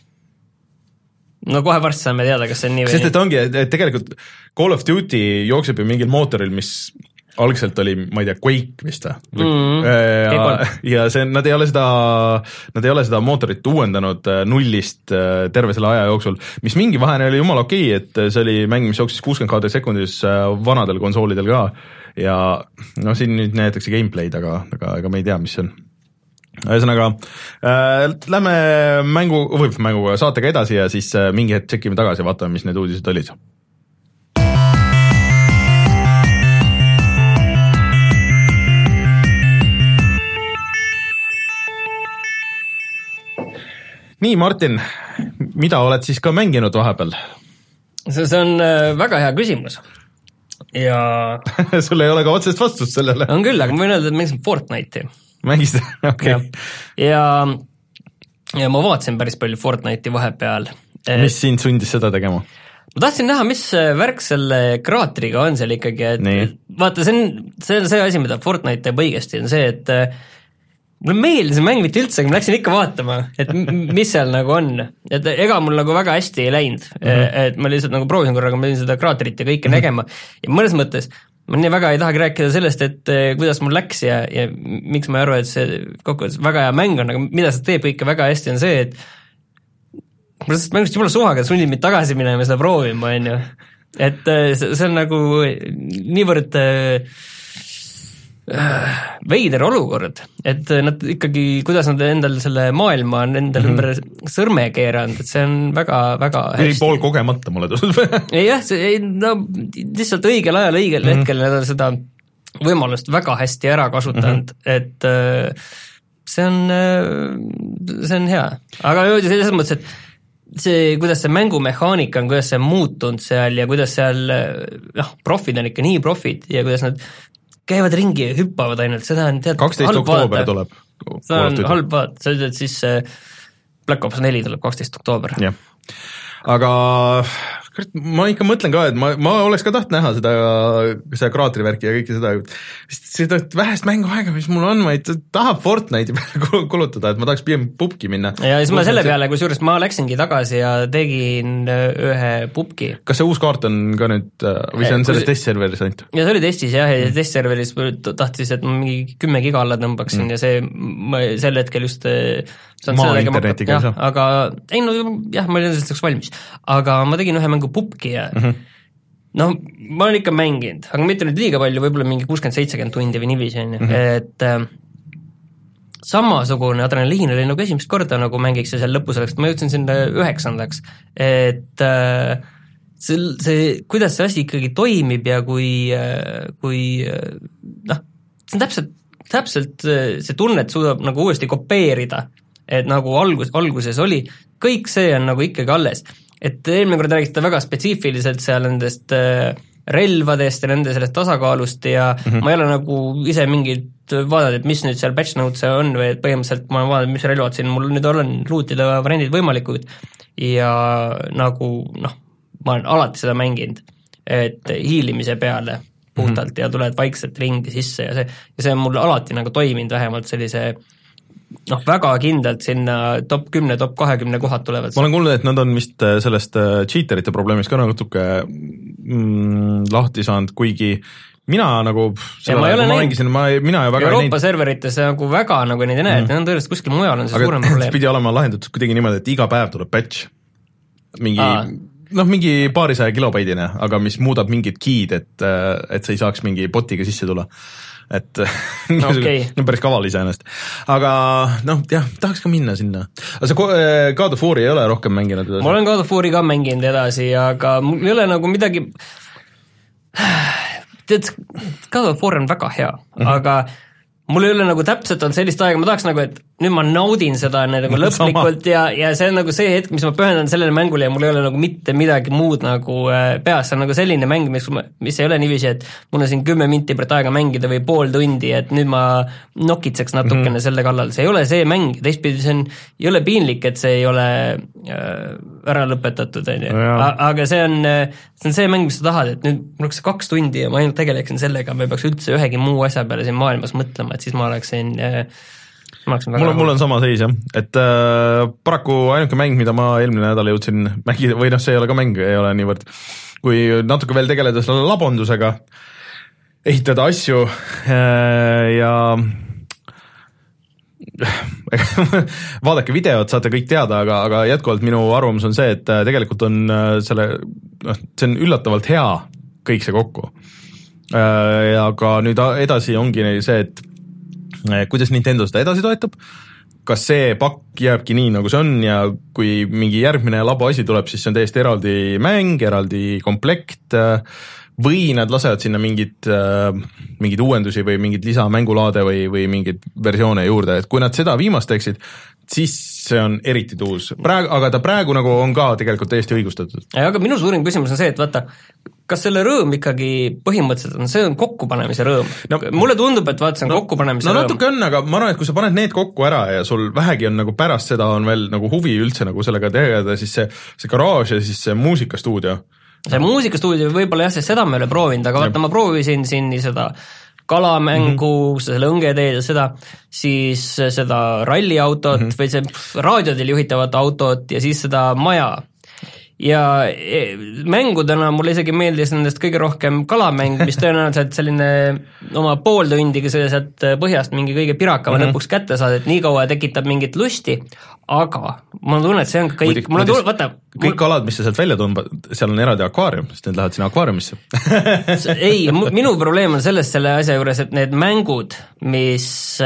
S2: No kohe varsti saame teada, kas see on nii või
S1: sest et ongi, et tegelikult Call of Duty jookseb ju mingil mootoril, mis algselt oli, ma ei tea, Quake vist või mm, ja, ja see, nad ei ole seda nad ei ole seda mootorit uuendanud nullist terve selle aja jooksul, mis mingi vahene oli jumala okei, et see oli mäng, mis jooksis kuuskümmend kaadrit sekundis vanadel konsoolidel ka ja no siin nüüd näetakse gameplay'd, aga, aga ega me ei tea, mis see on. Ühesõnaga äh,, lähme mängu, või mänguga saatega edasi ja siis äh, mingi hetk tšekime tagasi ja vaatame, mis need uudised olid. Nii, Martin, mida oled siis ka mänginud vahepeal?
S2: See, see on äh, väga hea küsimus. Ja
S1: sul ei ole ka otsest vastust sellele.
S2: On küll, aga ma võin öelda, et mängisin Fortnite'i.
S1: Mängist? Okei. Okay.
S2: Ja, ja, ja ma vaatasin päris palju Fortnite'i vahepeal.
S1: Mis sind sundis seda tegema?
S2: Ma tahtsin näha, mis värk selle kraatriga on seal ikkagi, et nii. Vaata, see on, see on see asi, mida Fortnite teeb õigesti, on see, et mulle meeldis see mäng mitte üldse, aga ma läksin ikka vaatama, et mis seal nagu on, et ega mul nagu väga hästi ei läinud mm, -hmm. et ma lihtsalt nagu proovisin korraga, ma pidin seda kraatrit ja kõike mm -hmm. nägema ja mõnes mõttes ma nii väga ei tahagi rääkida sellest, et kuidas mul läks ja, ja miks ma ei arva, et see kokkuvõttes väga hea mäng on, aga mida see teeb kõike väga hästi on see, et mul sellest mängust jumala suhaga sunnib mind tagasi minema ja seda proovima, on ju. Et see on nagu niivõrd veider olukord, et nad ikkagi, kuidas nad endal selle maailma on endal mm -hmm. ümber sõrme keeranud, et see on väga, väga
S1: hästi. Ei pool kogemata mulle tundub.
S2: ei jah, see ei, no lihtsalt õigel ajal, õigel mm -hmm. hetkel nad on seda võimalust väga hästi ära kasutanud mm, -hmm. et see on, see on hea. Aga selles mõttes, et see, kuidas see mängumehaanika on, kuidas see on muutunud seal ja kuidas seal, noh, profid on ikka nii profid ja kuidas nad käivad ringi ja hüppavad ainult, seda on tead
S1: kaksteist oktoober tuleb.
S2: Seda on halb vaat, sa ütled siis Black Ops neli tuleb kaksteist oktoober.
S1: Jah, aga ma ikka mõtlen ka, et ma, ma oleks ka taht näha seda, seda kraatrivärki ja kõike seda, seda vähest mänguaega, mis mul on, ma ei taha Fortnite'i peale kulutada, et ma tahaks pigem pubki minna.
S2: Ja siis ma selle peale, kui suurest ma läksingi tagasi ja tegin ühe pubki.
S1: Kas see uus kaart on ka nüüd, või see on selles testserveris ainult?
S2: Ja see oli testis jah, ja testserveris tahtis, et ma mingi kümme giga alla tõmbaksin mm. ja see, ma sel hetkel just
S1: maa internetiga
S2: jah, aga ei no jah, ma olin selleks valmis, aga ma tegin ühe mängu pubki ja mm -hmm. noh, ma olen ikka mänginud, aga mitte nüüd liiga palju, võib-olla mingi kuuskümmend seitsekümmend tundi või niiviisi on ju, et äh, samasugune adrenaliin oli nagu esimest korda nagu mängiks ja seal lõpus oleks, ma jõudsin sinna üheksandaks, et äh, see, see, kuidas see asi ikkagi toimib ja kui, äh, kui äh, noh, see on täpselt, täpselt see tunnet suudab nagu uuesti kopeerida, et nagu algus, alguses oli, kõik see on nagu ikkagi alles. Et eelmine kord räägite väga spetsiifiliselt seal nendest relvadest ja nende sellest tasakaalust ja mm -hmm. ma ei ole nagu ise mingit vaadanud, et mis nüüd seal patch notes on või et põhimõtteliselt ma olen vaadanud, mis relvad siin mul nüüd olen luutida variandid võimalikud ja nagu noh, ma olen alati seda mänginud, et hiilimise peale puhtalt mm -hmm. ja tuled vaikselt ringi sisse ja see, ja see on mul alati nagu toiminud vähemalt sellise noh, väga kindlalt sinna top kümne, top kahekümne kohad tulevad.
S1: Ma olen kuulnud, et nad on vist sellest cheaterite probleemist ka natuke mm, lahti saanud, kuigi mina nagu
S2: ja ma ei ole
S1: näinud, ma, mina ju väga
S2: Euroopa serverites nagu väga nagu neid ei näe, et mm. need on tõeliselt kuskil mujal on see
S1: aga
S2: suurem probleem.
S1: Pidi olema lahendatud kuidagi niimoodi, et iga päev tuleb patch. Mingi, noh, mingi paarisaja kilobaidine, aga mis muudab mingid key'd, et, et sa ei saaks mingi botiga sisse tulla. Et
S2: okay.
S1: päris kaval iseenesest. Aga noh, jah, tahaks ka minna sinna. Aga see God of War'i ei ole rohkem mänginud?
S2: Ma olen God of War'i ka mänginud edasi, aga mul ei ole nagu midagi tead, God of War on väga hea mm, -hmm. aga mul ei ole nagu täpselt on sellist aega, ma tahaks nagu, et nüüd ma naudin seda nagu lõplikult ja, ja see on nagu see hetk, mis ma pühendan sellele mängule ja mul ei ole nagu mitte midagi muud nagu peas, see on nagu selline mäng, mis, mis ei ole niiviisi, et mul on siin kümme minti pärast aega mängida või pool tundi, et nüüd ma nokitseks natukene mm -hmm. selle kallal, see ei ole see mäng, teistpidi see on, ei ole piinlik, et see ei ole äh, ära lõpetatud, on ju, aga see on, see on see mäng, mis sa tahad, et nüüd mul oleks kaks tundi ja ma ainult tegeleksin sellega, ma ei peaks üldse ühegi muu asja peale siin maailmas mõtlema, et siis ma oleksin äh,
S1: mul on, mul on sama seis jah, et äh, paraku ainuke mäng, mida ma eelmine nädal jõudsin mängida, või noh, see ei ole ka mäng, ei ole niivõrd, kui natuke veel tegeleda selle labondusega, ehitada asju äh, ja vaadake videot, saate kõik teada, aga, aga jätkuvalt minu arvamus on see, et tegelikult on selle, noh, see on üllatavalt hea kõik see kokku. Äh, aga nüüd edasi ongi see, et kuidas Nintendo seda edasi toetab, kas see pakk jääbki nii, nagu see on ja kui mingi järgmine labo asi tuleb, siis see on täiesti eraldi mäng, eraldi komplekt või nad lasevad sinna mingid, mingid uuendusi või mingid lisamängulaade või, või mingeid versioone juurde, et kui nad seda viimast teeksid, siis see on eriti tuus. Praegu, aga ta praegu nagu on ka tegelikult täiesti õigustatud.
S2: Aga minu suurim küsimus on see, et vaata, kas selle rõõm ikkagi põhimõtteliselt on, see on kokkupanemise rõõm no,? Mulle tundub, et vaata, see on no, kokkupanemise
S1: no,
S2: rõõm.
S1: No natuke on, aga ma arvan, et kui sa paned need kokku ära ja sul vähegi on nagu pärast seda on veel nagu huvi üldse nagu sellega tegeleda, siis see, see garaaž ja siis see muusikastuudio.
S2: See muusikastuudio võib-olla jah, sest seda ma ei ole proovinud, aga vaata, ma proovisin siin nii seda kalamängu mm, -hmm. selle õnge teed ja seda, siis seda ralliautot mm -hmm. või see raadiodel juhitavat autot ja siis seda maja. Ja mängudena mulle isegi meeldis nendest kõige rohkem kalamäng, mis tõenäoliselt selline oma pool tundiga sealt põhjast mingi kõige pirakama mm -hmm. lõpuks kätte saad, et nii kaua tekitab mingit lusti, aga mul on tunne, et see on kõik,
S1: Muidik,
S2: mul on tunne, vaata
S1: kõik mul... kalad, mis sa sealt välja tõmbad, seal on eraldi akvaarium, sest need lähevad sinna akvaariumisse
S2: ei, minu probleem on selles selle asja juures, et need mängud, mis,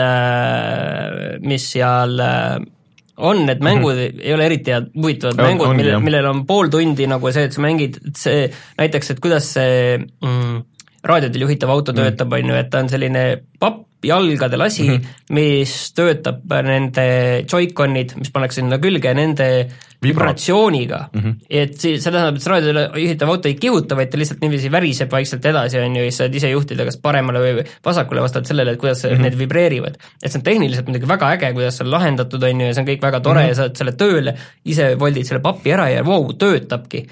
S2: mis seal on, need mängud mm -hmm. ei ole eriti head huvitavad ja, mängud, mille, millel on pool tundi nagu see, et sa mängid, et see näiteks, et kuidas see mm, raadiodel juhitav auto töötab mm, -hmm. on ju, et ta on selline papp jalgadel asi mm, -hmm. mis töötab nende joikonid, mis pannakse sinna külge nende vibratsiooniga mm, -hmm. et siis see tähendab, et see raadiodel juhitav auto ei kihuta, vaid ta lihtsalt niiviisi väriseb vaikselt edasi, on ju, ja saad ise juhtida kas paremale või vasakule vastavalt sellele, et kuidas mm -hmm. need vibreerivad. Et see on tehniliselt muidugi väga äge, kuidas see on lahendatud, on ju, ja see on kõik väga tore mm -hmm. ja saad selle tööle, ise voldid selle papi ära ja vau, töötabki.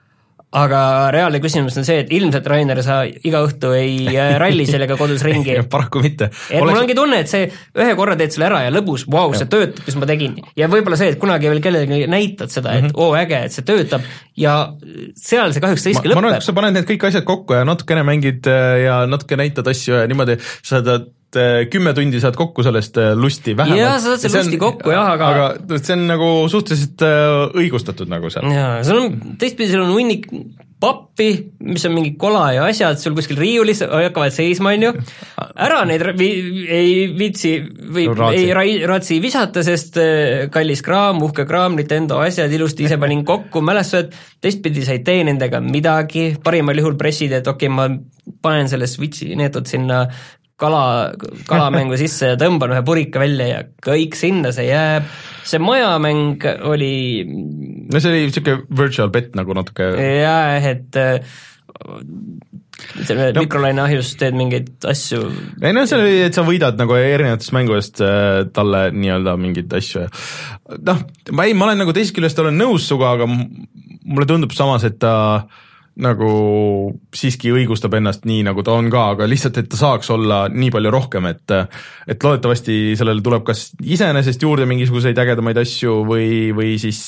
S2: Aga reaalne küsimus on see, et ilmselt, Rainer, sa iga õhtu ei ralli sellega kodus ringi.
S1: Paraku mitte.
S2: Et Oleks... mul ongi tunne, et see ühe korra teed selle ära ja lõbus, vau, wow, see töötab, mis ma tegin. Ja võib-olla see, et kunagi veel kellelegi näitad seda, et mm -hmm. oo, äge, et see töötab ja seal see kahjuks riski lõpeb.
S1: Ma arvan, et sa paned need kõik asjad kokku ja natukene mängid ja natuke näitad asju ja niimoodi sa saad kümme tundi saad kokku sellest lusti vähemalt.
S2: Jaa, sa saad selle lusti kokku, jah, aga
S1: aga see on nagu suhteliselt õigustatud nagu seal.
S2: Jaa, sul on, teistpidi sul on hunnik pappi, mis on mingi kola ja asjad, sul kuskil riiulis hakkavad seisma, on ju, ära neid vi ei viitsi või no, ei ra raatsi visata, sest kallis kraam, uhke kraam, Nintendo asjad, ilusti ise panin kokku, mälestused, teistpidi sa ei tee nendega midagi, parimal juhul pressid, et okei okay,, ma panen selle Switchi neetud sinna kala, kalamängu sisse ja tõmban ühe purika välja ja kõik sinna see jääb. See majamäng oli...
S1: No see oli niisugune virtual bet nagu natuke...
S2: Jah, et selle no. mikrolaineahjus teed mingeid asju...
S1: Ei no see oli, et sa võidad nagu erinevatest mängudest talle nii-öelda mingeid asju. Noh, ma ei, ma olen nagu teisest küljest olen nõus suga, aga mulle tundub samas, et ta... nagu siiski õigustab ennast nii, nagu ta on ka, aga lihtsalt, et ta saaks olla nii palju rohkem, et et loodetavasti sellele tuleb kas iseenesest juurde mingisuguseid ägedamaid asju või, või siis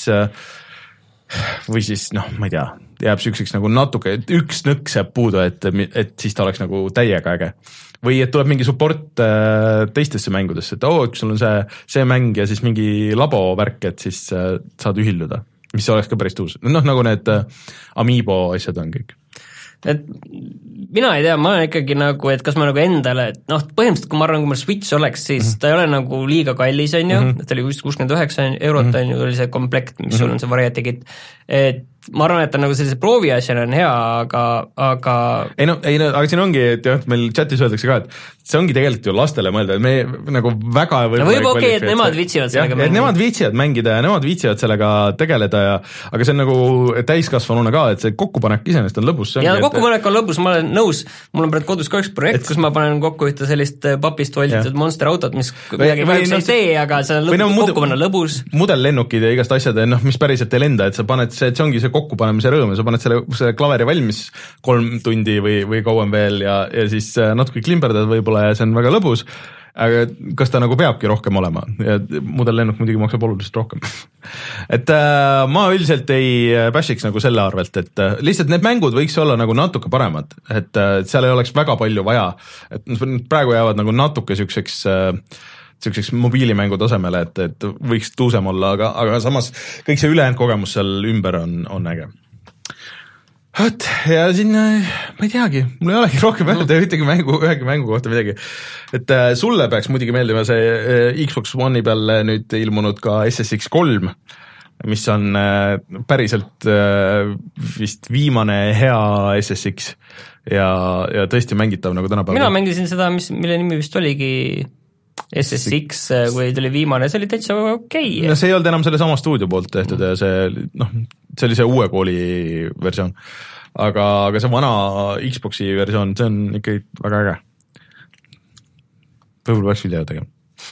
S1: või siis noh, ma ei tea, jääb sükseks nagu natuke, et üks nõks jääb puudu, et, et siis ta oleks nagu täiega äge. Või et tuleb mingi support teistesse mängudesse, et oo, oh, sul on see, see mäng ja siis mingi labo värk, et siis saad ühilduda. Mis oleks ka päris tuus. Noh, nagu need Amiibo asjad on kõik.
S2: Et mina ei tea, ma olen ikkagi nagu, et kas ma nagu endale, et noh, põhimõtteliselt kui ma arvan, kui mul Switch oleks, siis mm -hmm. ta ei ole nagu liiga kallis, on ju, mm -hmm. et ta oli vist kuuskümmend üheksa eurot, mm -hmm. on ju, oli see komplekt, mis mm -hmm. sul on see variety kit, et ma arvan, et ta nagu sellise proovi asjana on hea, aga, aga
S1: ei no, ei no, aga siin ongi, et jah, meil chatis öeldakse ka, et see ongi tegelikult ju lastele mõelda, et me nagu väga
S2: võib no võib okei, okay, et nemad viitsivad sellega
S1: mängida. Nemad viitsivad mängida ja nemad viitsivad sellega tegeleda ja aga see on nagu täiskasvanuna ka, et see kokkupanek iseenesest on lõbus.
S2: Ja kokkupanek on lõbus, ma olen nõus, mul on praegu kodus ka üks projekt, et... kus ma panen kokku ühte sellist papist volditud monster autot, mis midagi kahjuks ei tee, aga see on lõbus, no, kokku panna lõbus.
S1: Mudellennukid ja igast asjad, noh, mis päriselt ei lenda, et sa paned see, et see ongi see kokkupanemise rõõm ja sa paned selle, selle klaveri valmis kolm tundi või, või kauem veel ja, ja siis natuke klimberdad võib-olla ja see on väga lõbus, aga kas ta nagu peabki rohkem olema ja mudellennuk muidugi maksab oluliselt rohkem et äh, ma üldiselt ei bashiks nagu selle arvelt, et äh, lihtsalt need mängud võiks olla nagu natuke paremad, et äh, seal ei oleks väga palju vaja, et praegu jäävad nagu natuke siukseks äh, selliseks mobiilimängu tasemele, et, et võiks tuusem olla, aga, aga samas kõik see ülejäänud kogemus seal ümber on, on äge. Võt, ja siin, ma ei teagi, mul ei olegi rohkem öelda ühtegi mängu, ühegi mängu kohta midagi. Et äh, sulle peaks muidugi meeldima see äh, Xbox One'i peal nüüd ilmunud ka S S X kolm, mis on äh, päriselt äh, vist viimane hea S S X ja, ja tõesti mängitav nagu tänapäeval.
S2: Mina mängisin seda, mis, mille nimi vist oligi S S X, kui tuli viimane, see oli täitsa okei okay..
S1: No see ei olnud enam selle sama stuudio poolt tehtud ja see, noh, see oli see uue kooli versioon. Aga, aga see vana Xboxi versioon, see on ikkagi väga äge. Võib-olla peaks video tegema.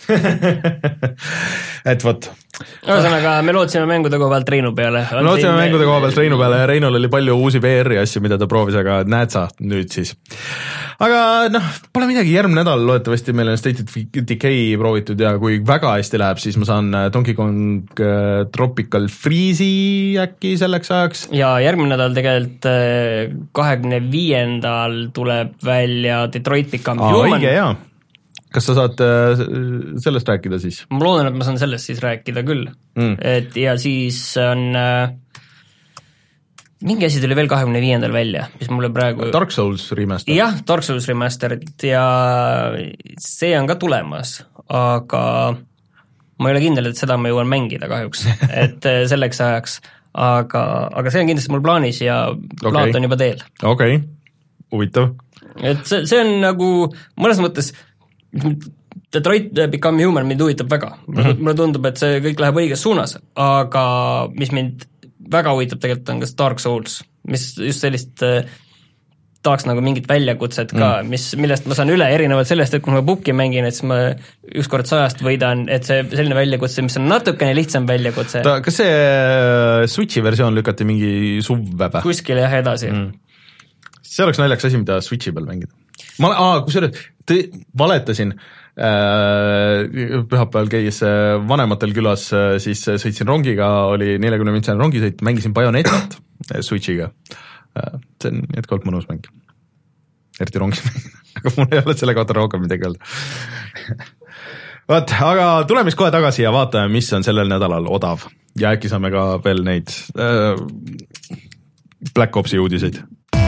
S1: et võt.
S2: Ühesõnaga, me lootsime mängude koha pealt Reinu peale.
S1: Me lootsime mängude koha pealt Reinu peale ja Reinul oli palju uusi V R-i asju, mida ta proovis, aga näed sa nüüd siis. aga noh, pole midagi, järgmine nädal loodetavasti meil on State of Decay proovitud ja kui väga hästi läheb, siis ma saan Donkey Kong Tropical Freeze'i äkki selleks ajaks.
S2: ja järgmine nädal tegelikult kahekümne viiendal tuleb välja Detroit Become
S1: Aa,
S2: Human.
S1: Õige, jaa. Kas sa saad sellest rääkida siis?
S2: Ma loodan, et ma saan sellest siis rääkida küll. Mm. Et ja siis on äh, mingi asi tuli veel kahekümne viiendal välja, mis mulle praegu
S1: Dark Souls remastered.
S2: jah, Dark Souls remastered ja see on ka tulemas, aga ma ei ole kindel, et seda ma jõuan mängida kahjuks, et selleks ajaks, aga, aga see on kindlasti mul plaanis ja plaat okay. on juba teel.
S1: Okei, okay. Huvitav.
S2: Et see, see on nagu mõnes mõttes Detroit Become Human mind huvitab väga, mm-hmm. mulle tundub, et see kõik läheb õiges suunas, aga mis mind väga huvitab tegelikult on kas Dark Souls, mis just sellist äh, tahaks nagu mingit väljakutset ka mm., mis, millest ma saan üle erinevalt sellest, et kui ma Puki mängin, et siis ma ükskord sajast võidan, et see selline väljakutse, mis on natukene lihtsam väljakutse.
S1: Ta, kas see Switchi versioon lükati mingi suvve?
S2: Kuskil jah edasi mm..
S1: see oleks naljakas asi, mida Switchi peal mängida. Ma, aa, kusjuures, valetasin, äh, pühapäeval käis vanematel külas, siis sõitsin rongiga, oli neljakümne mintsane rongisõit, mängisin Bayonetat Switchiga. See on jätkuvalt mõnus mäng. Eriti rongis mäng, aga mul ei ole selle kohta rohkem midagi öelda. Vaat, aga tuleme siis kohe tagasi ja vaatame, mis on sellel nädalal odav. Ja äkki saame ka veel neid äh, Black Opsi uudiseid.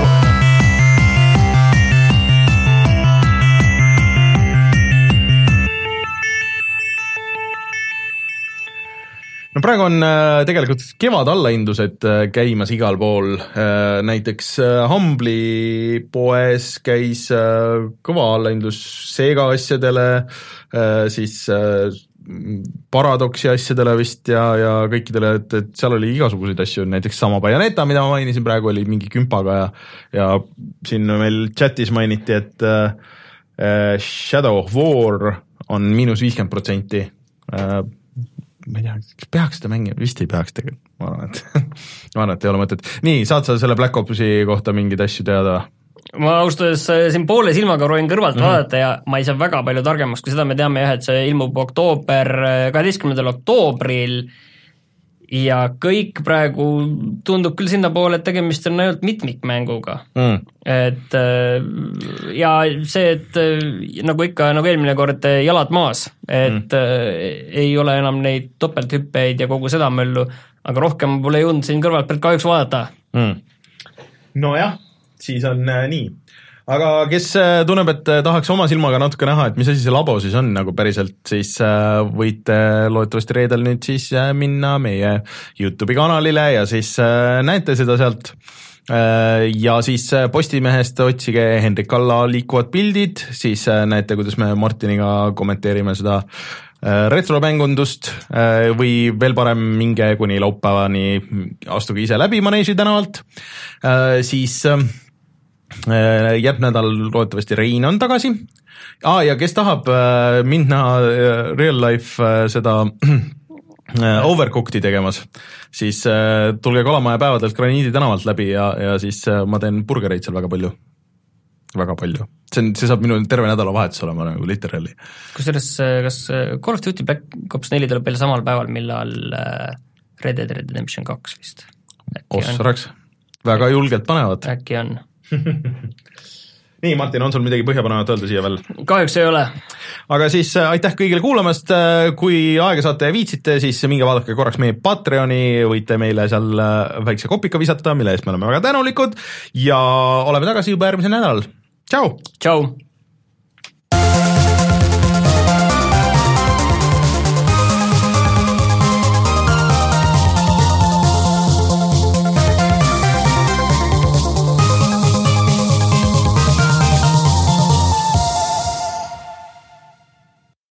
S1: No praegu on tegelikult kevad allahindlused käimas igal pool, näiteks Humble'i poes käis kõva allahindlus Sega asjadele, siis Paradoxi asjadele vist ja, ja kõikidele, et, et seal oli igasuguseid asju, näiteks sama Bayonetta, mida ma mainisin praegu, oli mingi kümpaga ja, ja siin meil chatis mainiti, et äh, Shadow of War on miinus viiskümmend protsenti äh, ma ei tea, kas peaks seda mängima, vist ei peaks tegelikult, ma arvan, et ma arvan, et ei ole mõtet. Nii, saad sa selle Black Opsi kohta mingeid asju teada?
S2: Ma austades siin poole silmaga proovin kõrvalt mm-hmm. vaadata ja ma ei saa väga palju targemaks, kui seda me teame jah, et see ilmub oktoober, kaheteistkümnendal oktoobril ja kõik praegu tundub küll sinna poole, et tegemist on ainult mitmikmänguga mm.. et ja see, et nagu ikka, nagu eelmine kord jalad maas, et mm. ei ole enam neid topelthüppeid ja kogu seda möllu, aga rohkem pole jõudnud siin kõrvalt pealt kahjuks vaadata
S1: mm.. Nojah, siis on äh, nii. Aga kes tunneb, et tahaks oma silmaga natuke näha, et mis asi see labo siis on nagu päriselt, siis võite loodetavasti reedel nüüd siis minna meie YouTube'i kanalile ja siis näete seda sealt. Ja siis Postimehest otsige Hendrik Alla liikuvad pildid, siis näete, kuidas me Martiniga kommenteerime seda retromängundust või veel parem minge kuni laupäevani, astuge ise läbi Maneesi tänavalt, siis järgmine nädal loodetavasti Rein on tagasi ah, ja kes tahab minna real life seda Overcooked'i tegemas, siis tulge Kalamaja päevadelt Graniidi tänavalt läbi ja, ja siis ma teen burgereid seal väga palju väga palju, see, on, see saab minu terve nädalavahetus olema nagu literally.
S2: Kusjuures, kas Call of Duty Black Ops neli tuleb veel samal päeval, millal Red Dead Redemption kaks vist?
S1: Ossaraks, väga julgelt panevad.
S2: Äkki on
S1: nii, Martin, on sul midagi põhjapanevat öelda siia veel?
S2: Kahjuks ei ole.
S1: Aga siis aitäh kõigile kuulamast, kui aega saate ja viitsite, siis minge vaadake korraks meie Patreoni, võite meile seal väikse kopika visata, mille eest me oleme väga tänulikud ja oleme tagasi juba järgmisel nädalal. Tšau!
S2: Tšau!